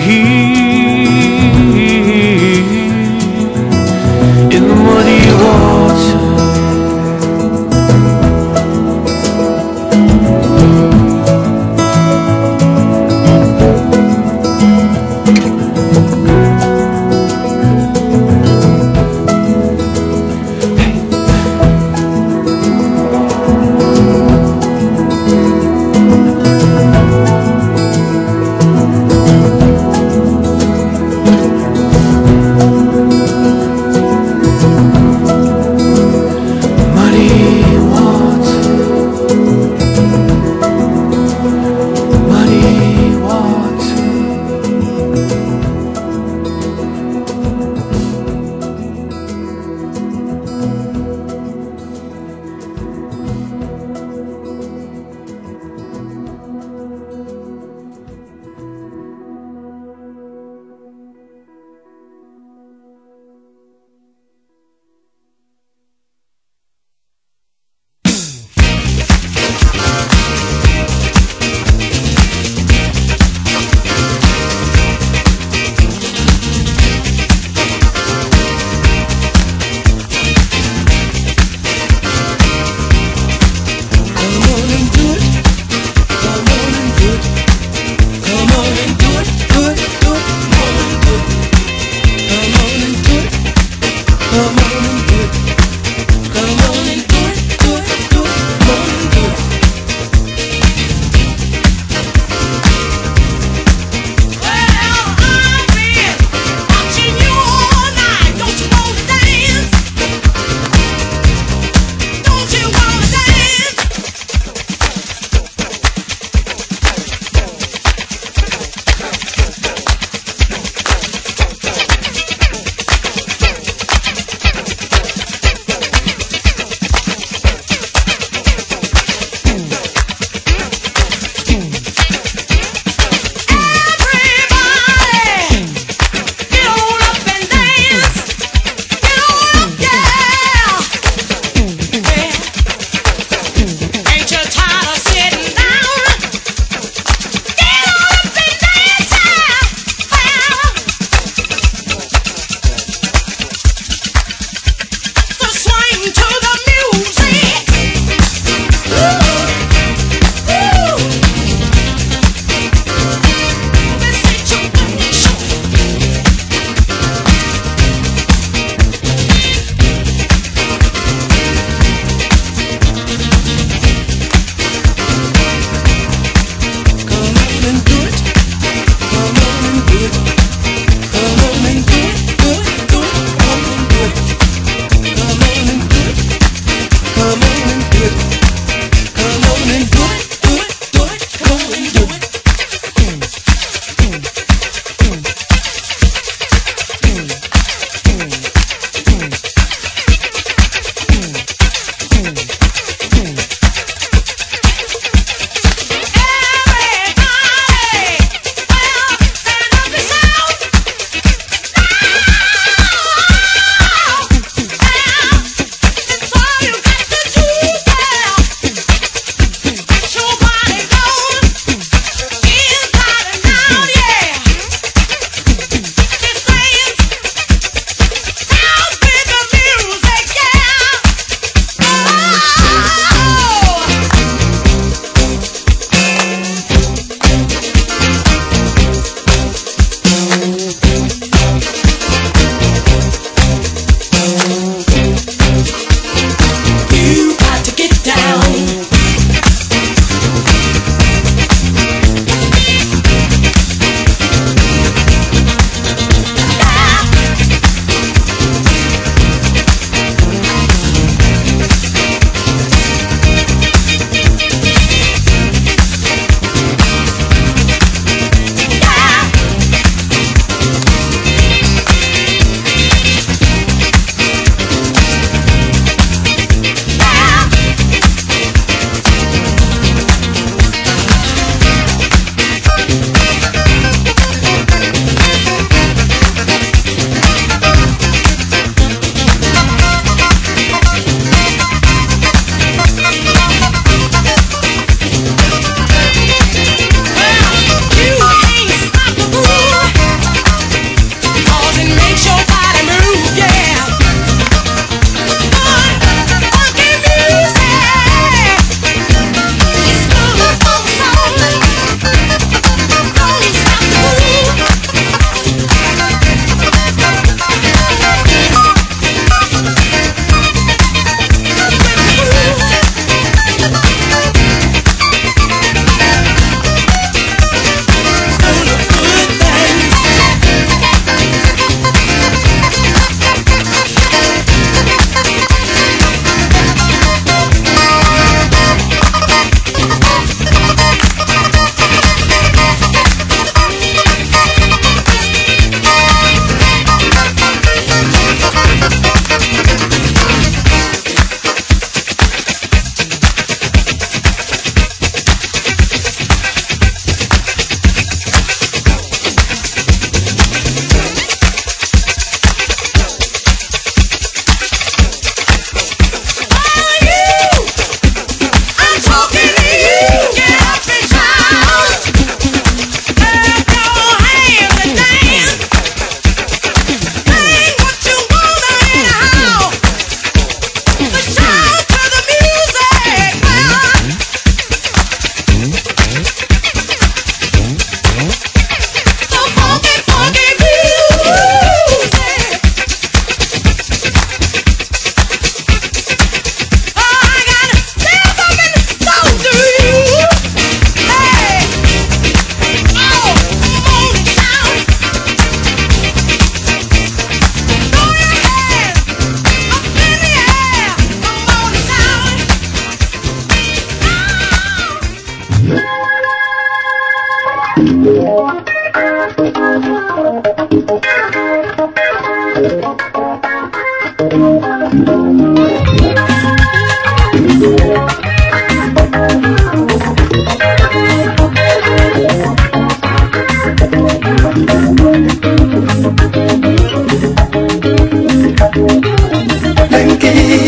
Speaker 12: here in the muddy water.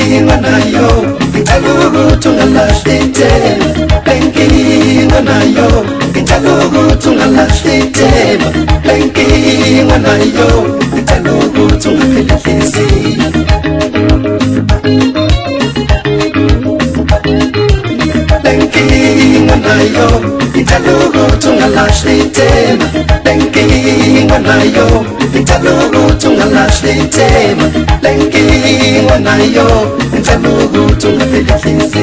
Speaker 10: wanayo italugu tungalashite Benki wanayo italugu tungalashite Benki wanayo italugu tungafelifisi Benki wanayo italugu tungalashite Benki wanayo italugu tungalashite Benki wanayo italugu tungafelifisi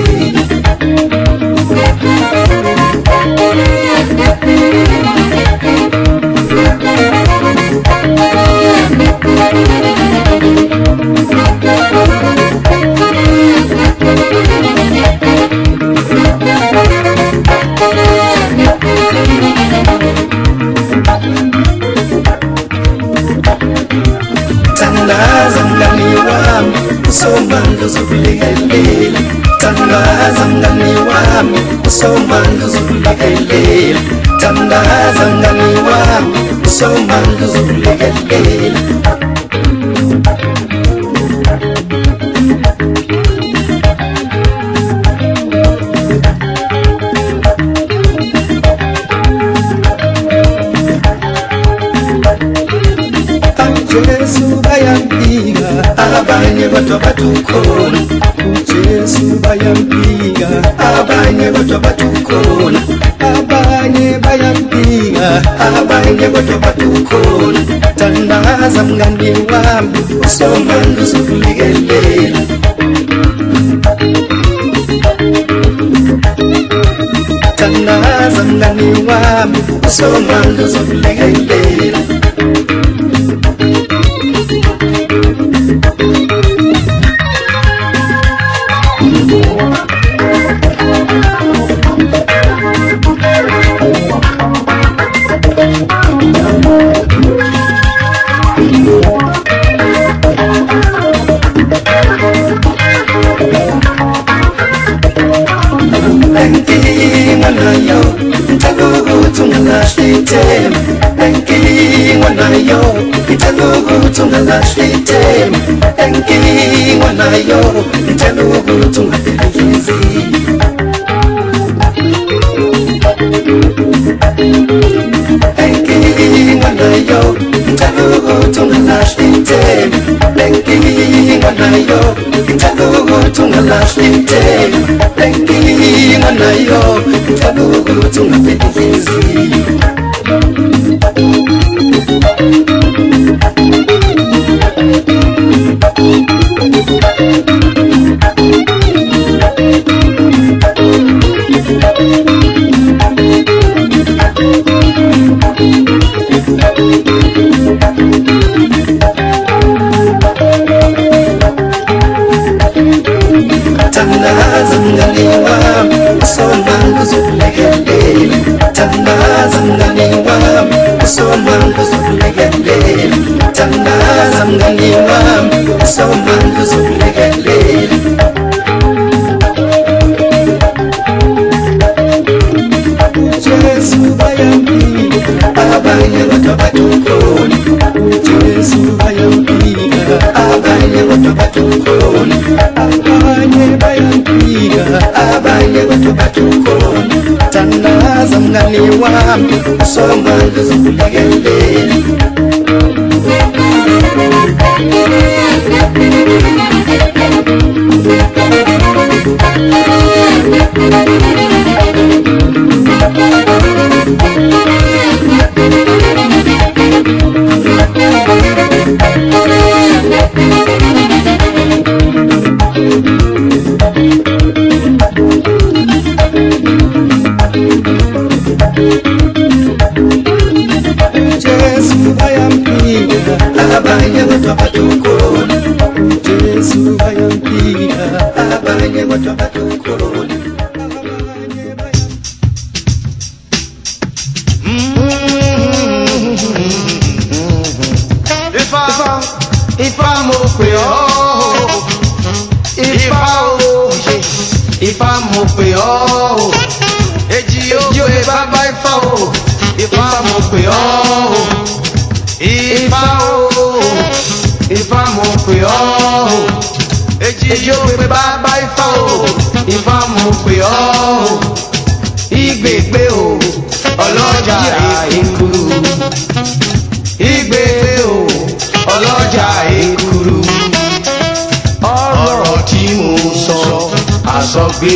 Speaker 10: Tangaza mgani wami usomanga zokulekelela Tangaza mgani wami usomanga zokulekelela Tangaza mgani wami usomanga zokulekelela Jesu bayampiga abanye bato batukona Jesu bayampiga abanye bato batukona abanye bayampiga abanye bato batukona Tangaza mgani wami usomanga zokulekelela Tangaza mgani wami usomanga zokulekelela Benki wanayo italugu tungalashite Benki wanayo italugu tungalashite Benki wanayo italugu tungafelifisi Benki wanayo italugu tungalashite Benki wanayo italugu tungalashite Benki wanayo italugu tungafelifisi Tangaza mgani wami usomanga zokulekelela Tangaza mgani wami usomanga zokulekelela Tangaza mgani wami usomanga zokulekelela Jesu bayampiga abanye bato batukona Jesu bayampiga abanye bato batukona abanye bayampiga abanye bato batukona Tangaza mgani wami usomanga zokulekelela Jesu bayampiga abanye bato batukona Jesu bayampiga abanye bato batukona
Speaker 13: Ifa Ifa mo pe o Ifa o Ifa mo pe o Eji o pe baba Ifa o Ifa mo pe o Ifa o Ifa mo pe o Eji èjì ògbè bàbá ifá o ifá mo pè ọ́ o ìgbègbè o ọlọ́jà èkúrú ìgbègbè o ọlọ́jà èkúrú ọ̀rọ̀ tí mo sọ àsọgbé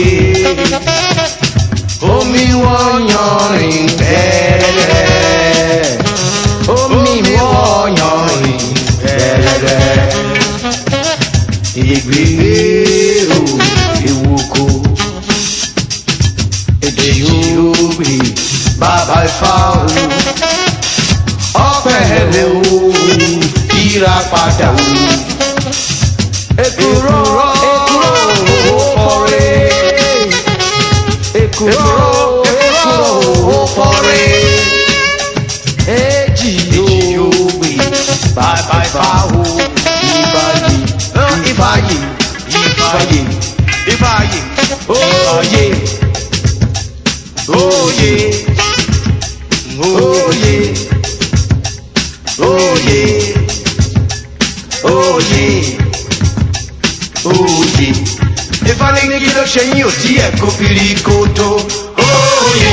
Speaker 13: omi wọ́n yanrìn bẹ́ẹ̀rẹ̀ omi wọ́n yanrìn bẹ́ẹ̀rẹ̀ ìgbègbè o ewúko èdè ògbè bàbá ifá o ọpẹ́ ẹ̀rẹ̀ o kíra padà o èkúrò èkúrò òfòrè èkúrò èkúrò òfòrè èjì ògbè bàbá ifá o ìfàyè ìfàyè ìfàyè òye òye òye òye òye òye ìfàní ní kí ló ṣe yín ò tí ẹ̀ kó fìrí kó tó òye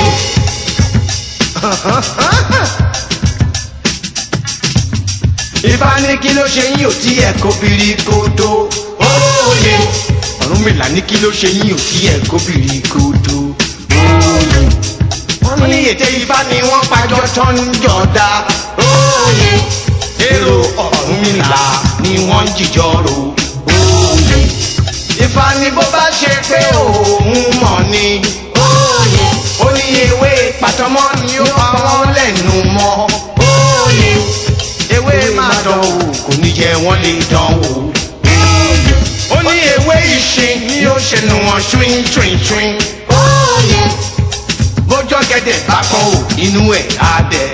Speaker 13: ìfàní kí ló ṣe yín ò tí ẹ̀ kó fìrí kó tó òye Ọ̀rúnmìlà ní kí ló ṣe yín ò tí ẹ̀ kó fìrí kó tó òye wọ́n ní ètè ifá ni wọ́n pàjọ tán jọ̀dá òye èrò Ọ̀rúnmìlà ni wọ́n jìjọ rò òye ifá ni bó bá ṣe pé òun mọ̀ ni òye ó ní ewé pàtọ́mọ́ ni ó pa wọ́n lẹ́nu mọ́ òye ewé máa dán wò kò ní jẹ́ wọ́n lè dán wò òye ó ní ewé ìṣin ni ó ṣe nu wọn ṣuin ṣuin ṣuin òye bójọ́ gẹ́dẹ̀ bá kọ́ ò inú ẹ̀ á dẹ̀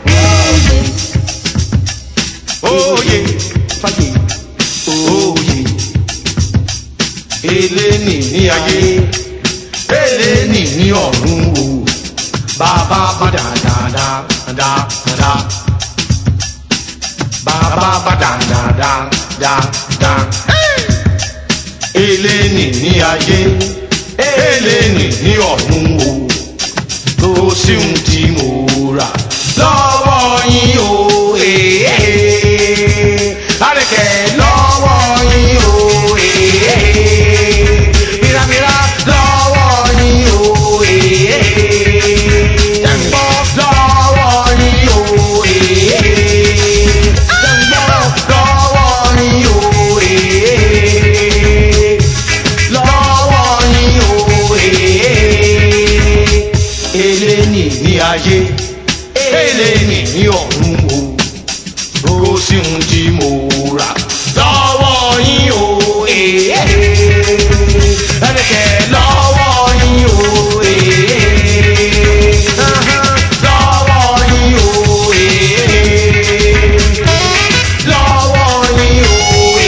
Speaker 13: òye fàyè òye eléni ní ayé eléni ní ọ̀run o bàbá bá dáadáa dáadáa bàbá bá dáadáa dáadáa eléni ní ayé eléni ní ọ̀run o kò sí ohun tí mo rà lọ́wọ́ yín o èèyàn àrẹ̀kẹ́ lọ́wọ́ yín o èèyàn mìíràmìírà lọ́wọ́ yín o èèyàn jẹ̀ǹgbọ́ lọ́wọ́ yín o èèyàn jẹ̀ǹgbọ́ lọ́wọ́ yín o èèyàn lọ́wọ́ yín o èèyàn eléni ní ayé eléni ní ọ̀run o kò sí ohun tí mo rà lọ́wọ́ yín o ẹ̀ẹ́dẹ̀kẹ̀ lọ́wọ́ yín o lọ́wọ́ yín o lọ́wọ́ yín o.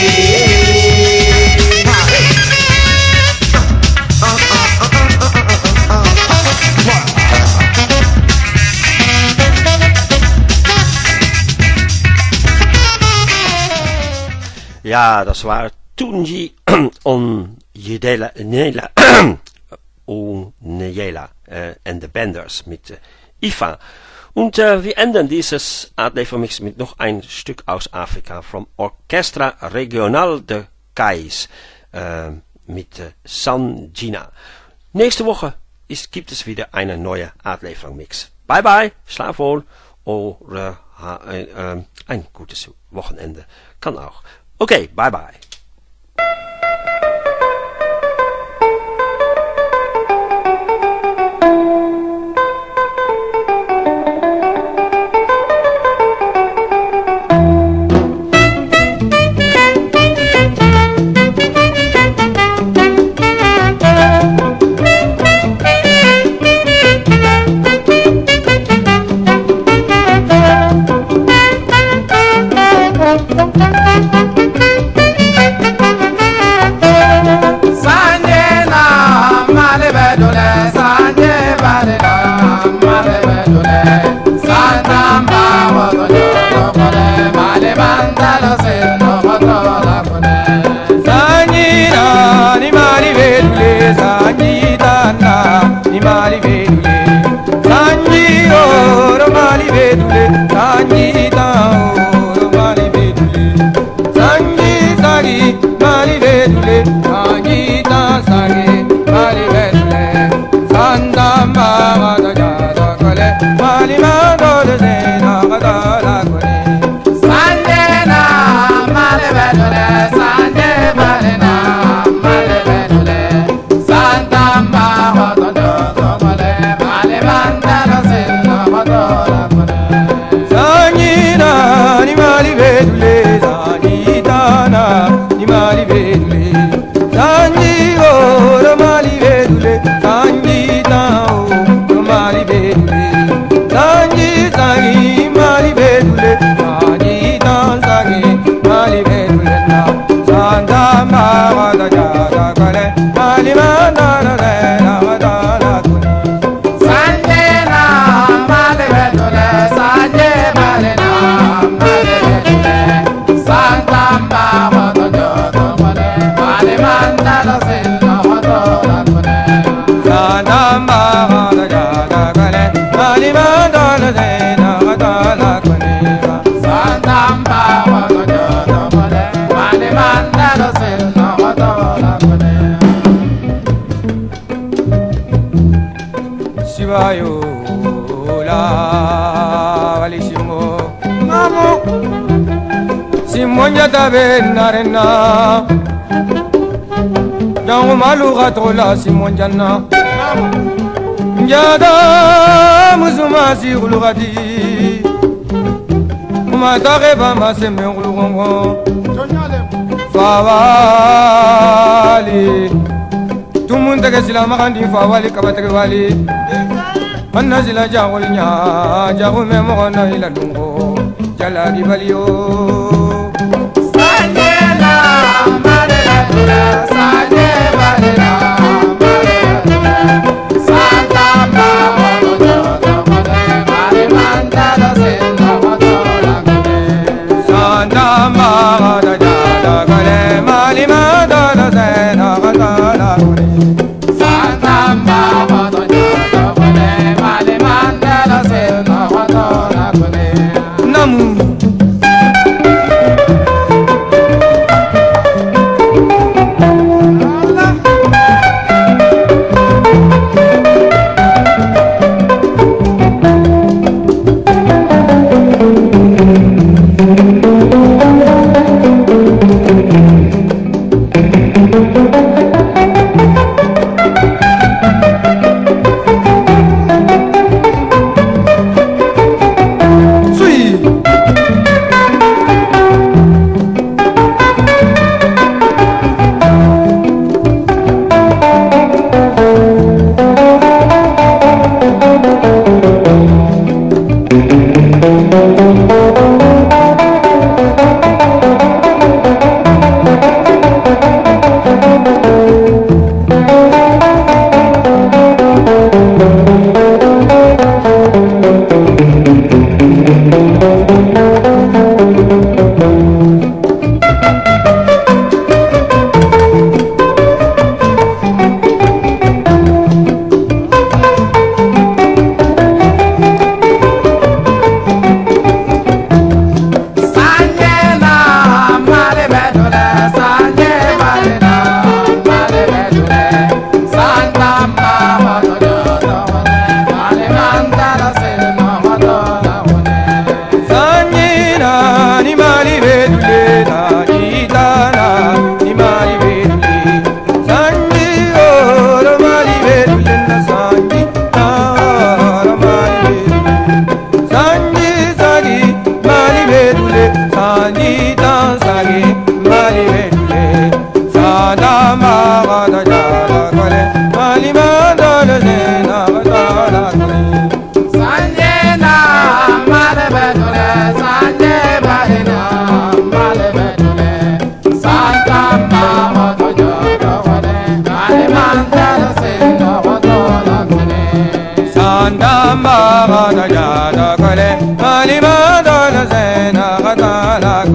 Speaker 3: Ja, das war Tunji on Jedela Nela und Nejela äh, and the Benders mit äh, Ifa. Und äh, wir enden dieses Adlevermix mit noch ein Stück aus Afrika vom Orchestra Regional de Kais äh, mit äh, San Gina. Nächste Woche ist, gibt es wieder eine neue Adlevermix. Bye bye, schlaf wohl oder äh, äh, ein gutes Wochenende. Kann auch. Okay, bye bye.
Speaker 14: Simonja tabe narena Jango malu gatola simonja na Njada musuma si gulugati Uma tareba maseme gulugongo Fawali Tumunta ke sila makandi fawali kabatake wali Anna sila jagol nya jago memo na ila lungo Jala gibalio Sandamba, Jada Kale, Malima, Dona Zena, Gatala.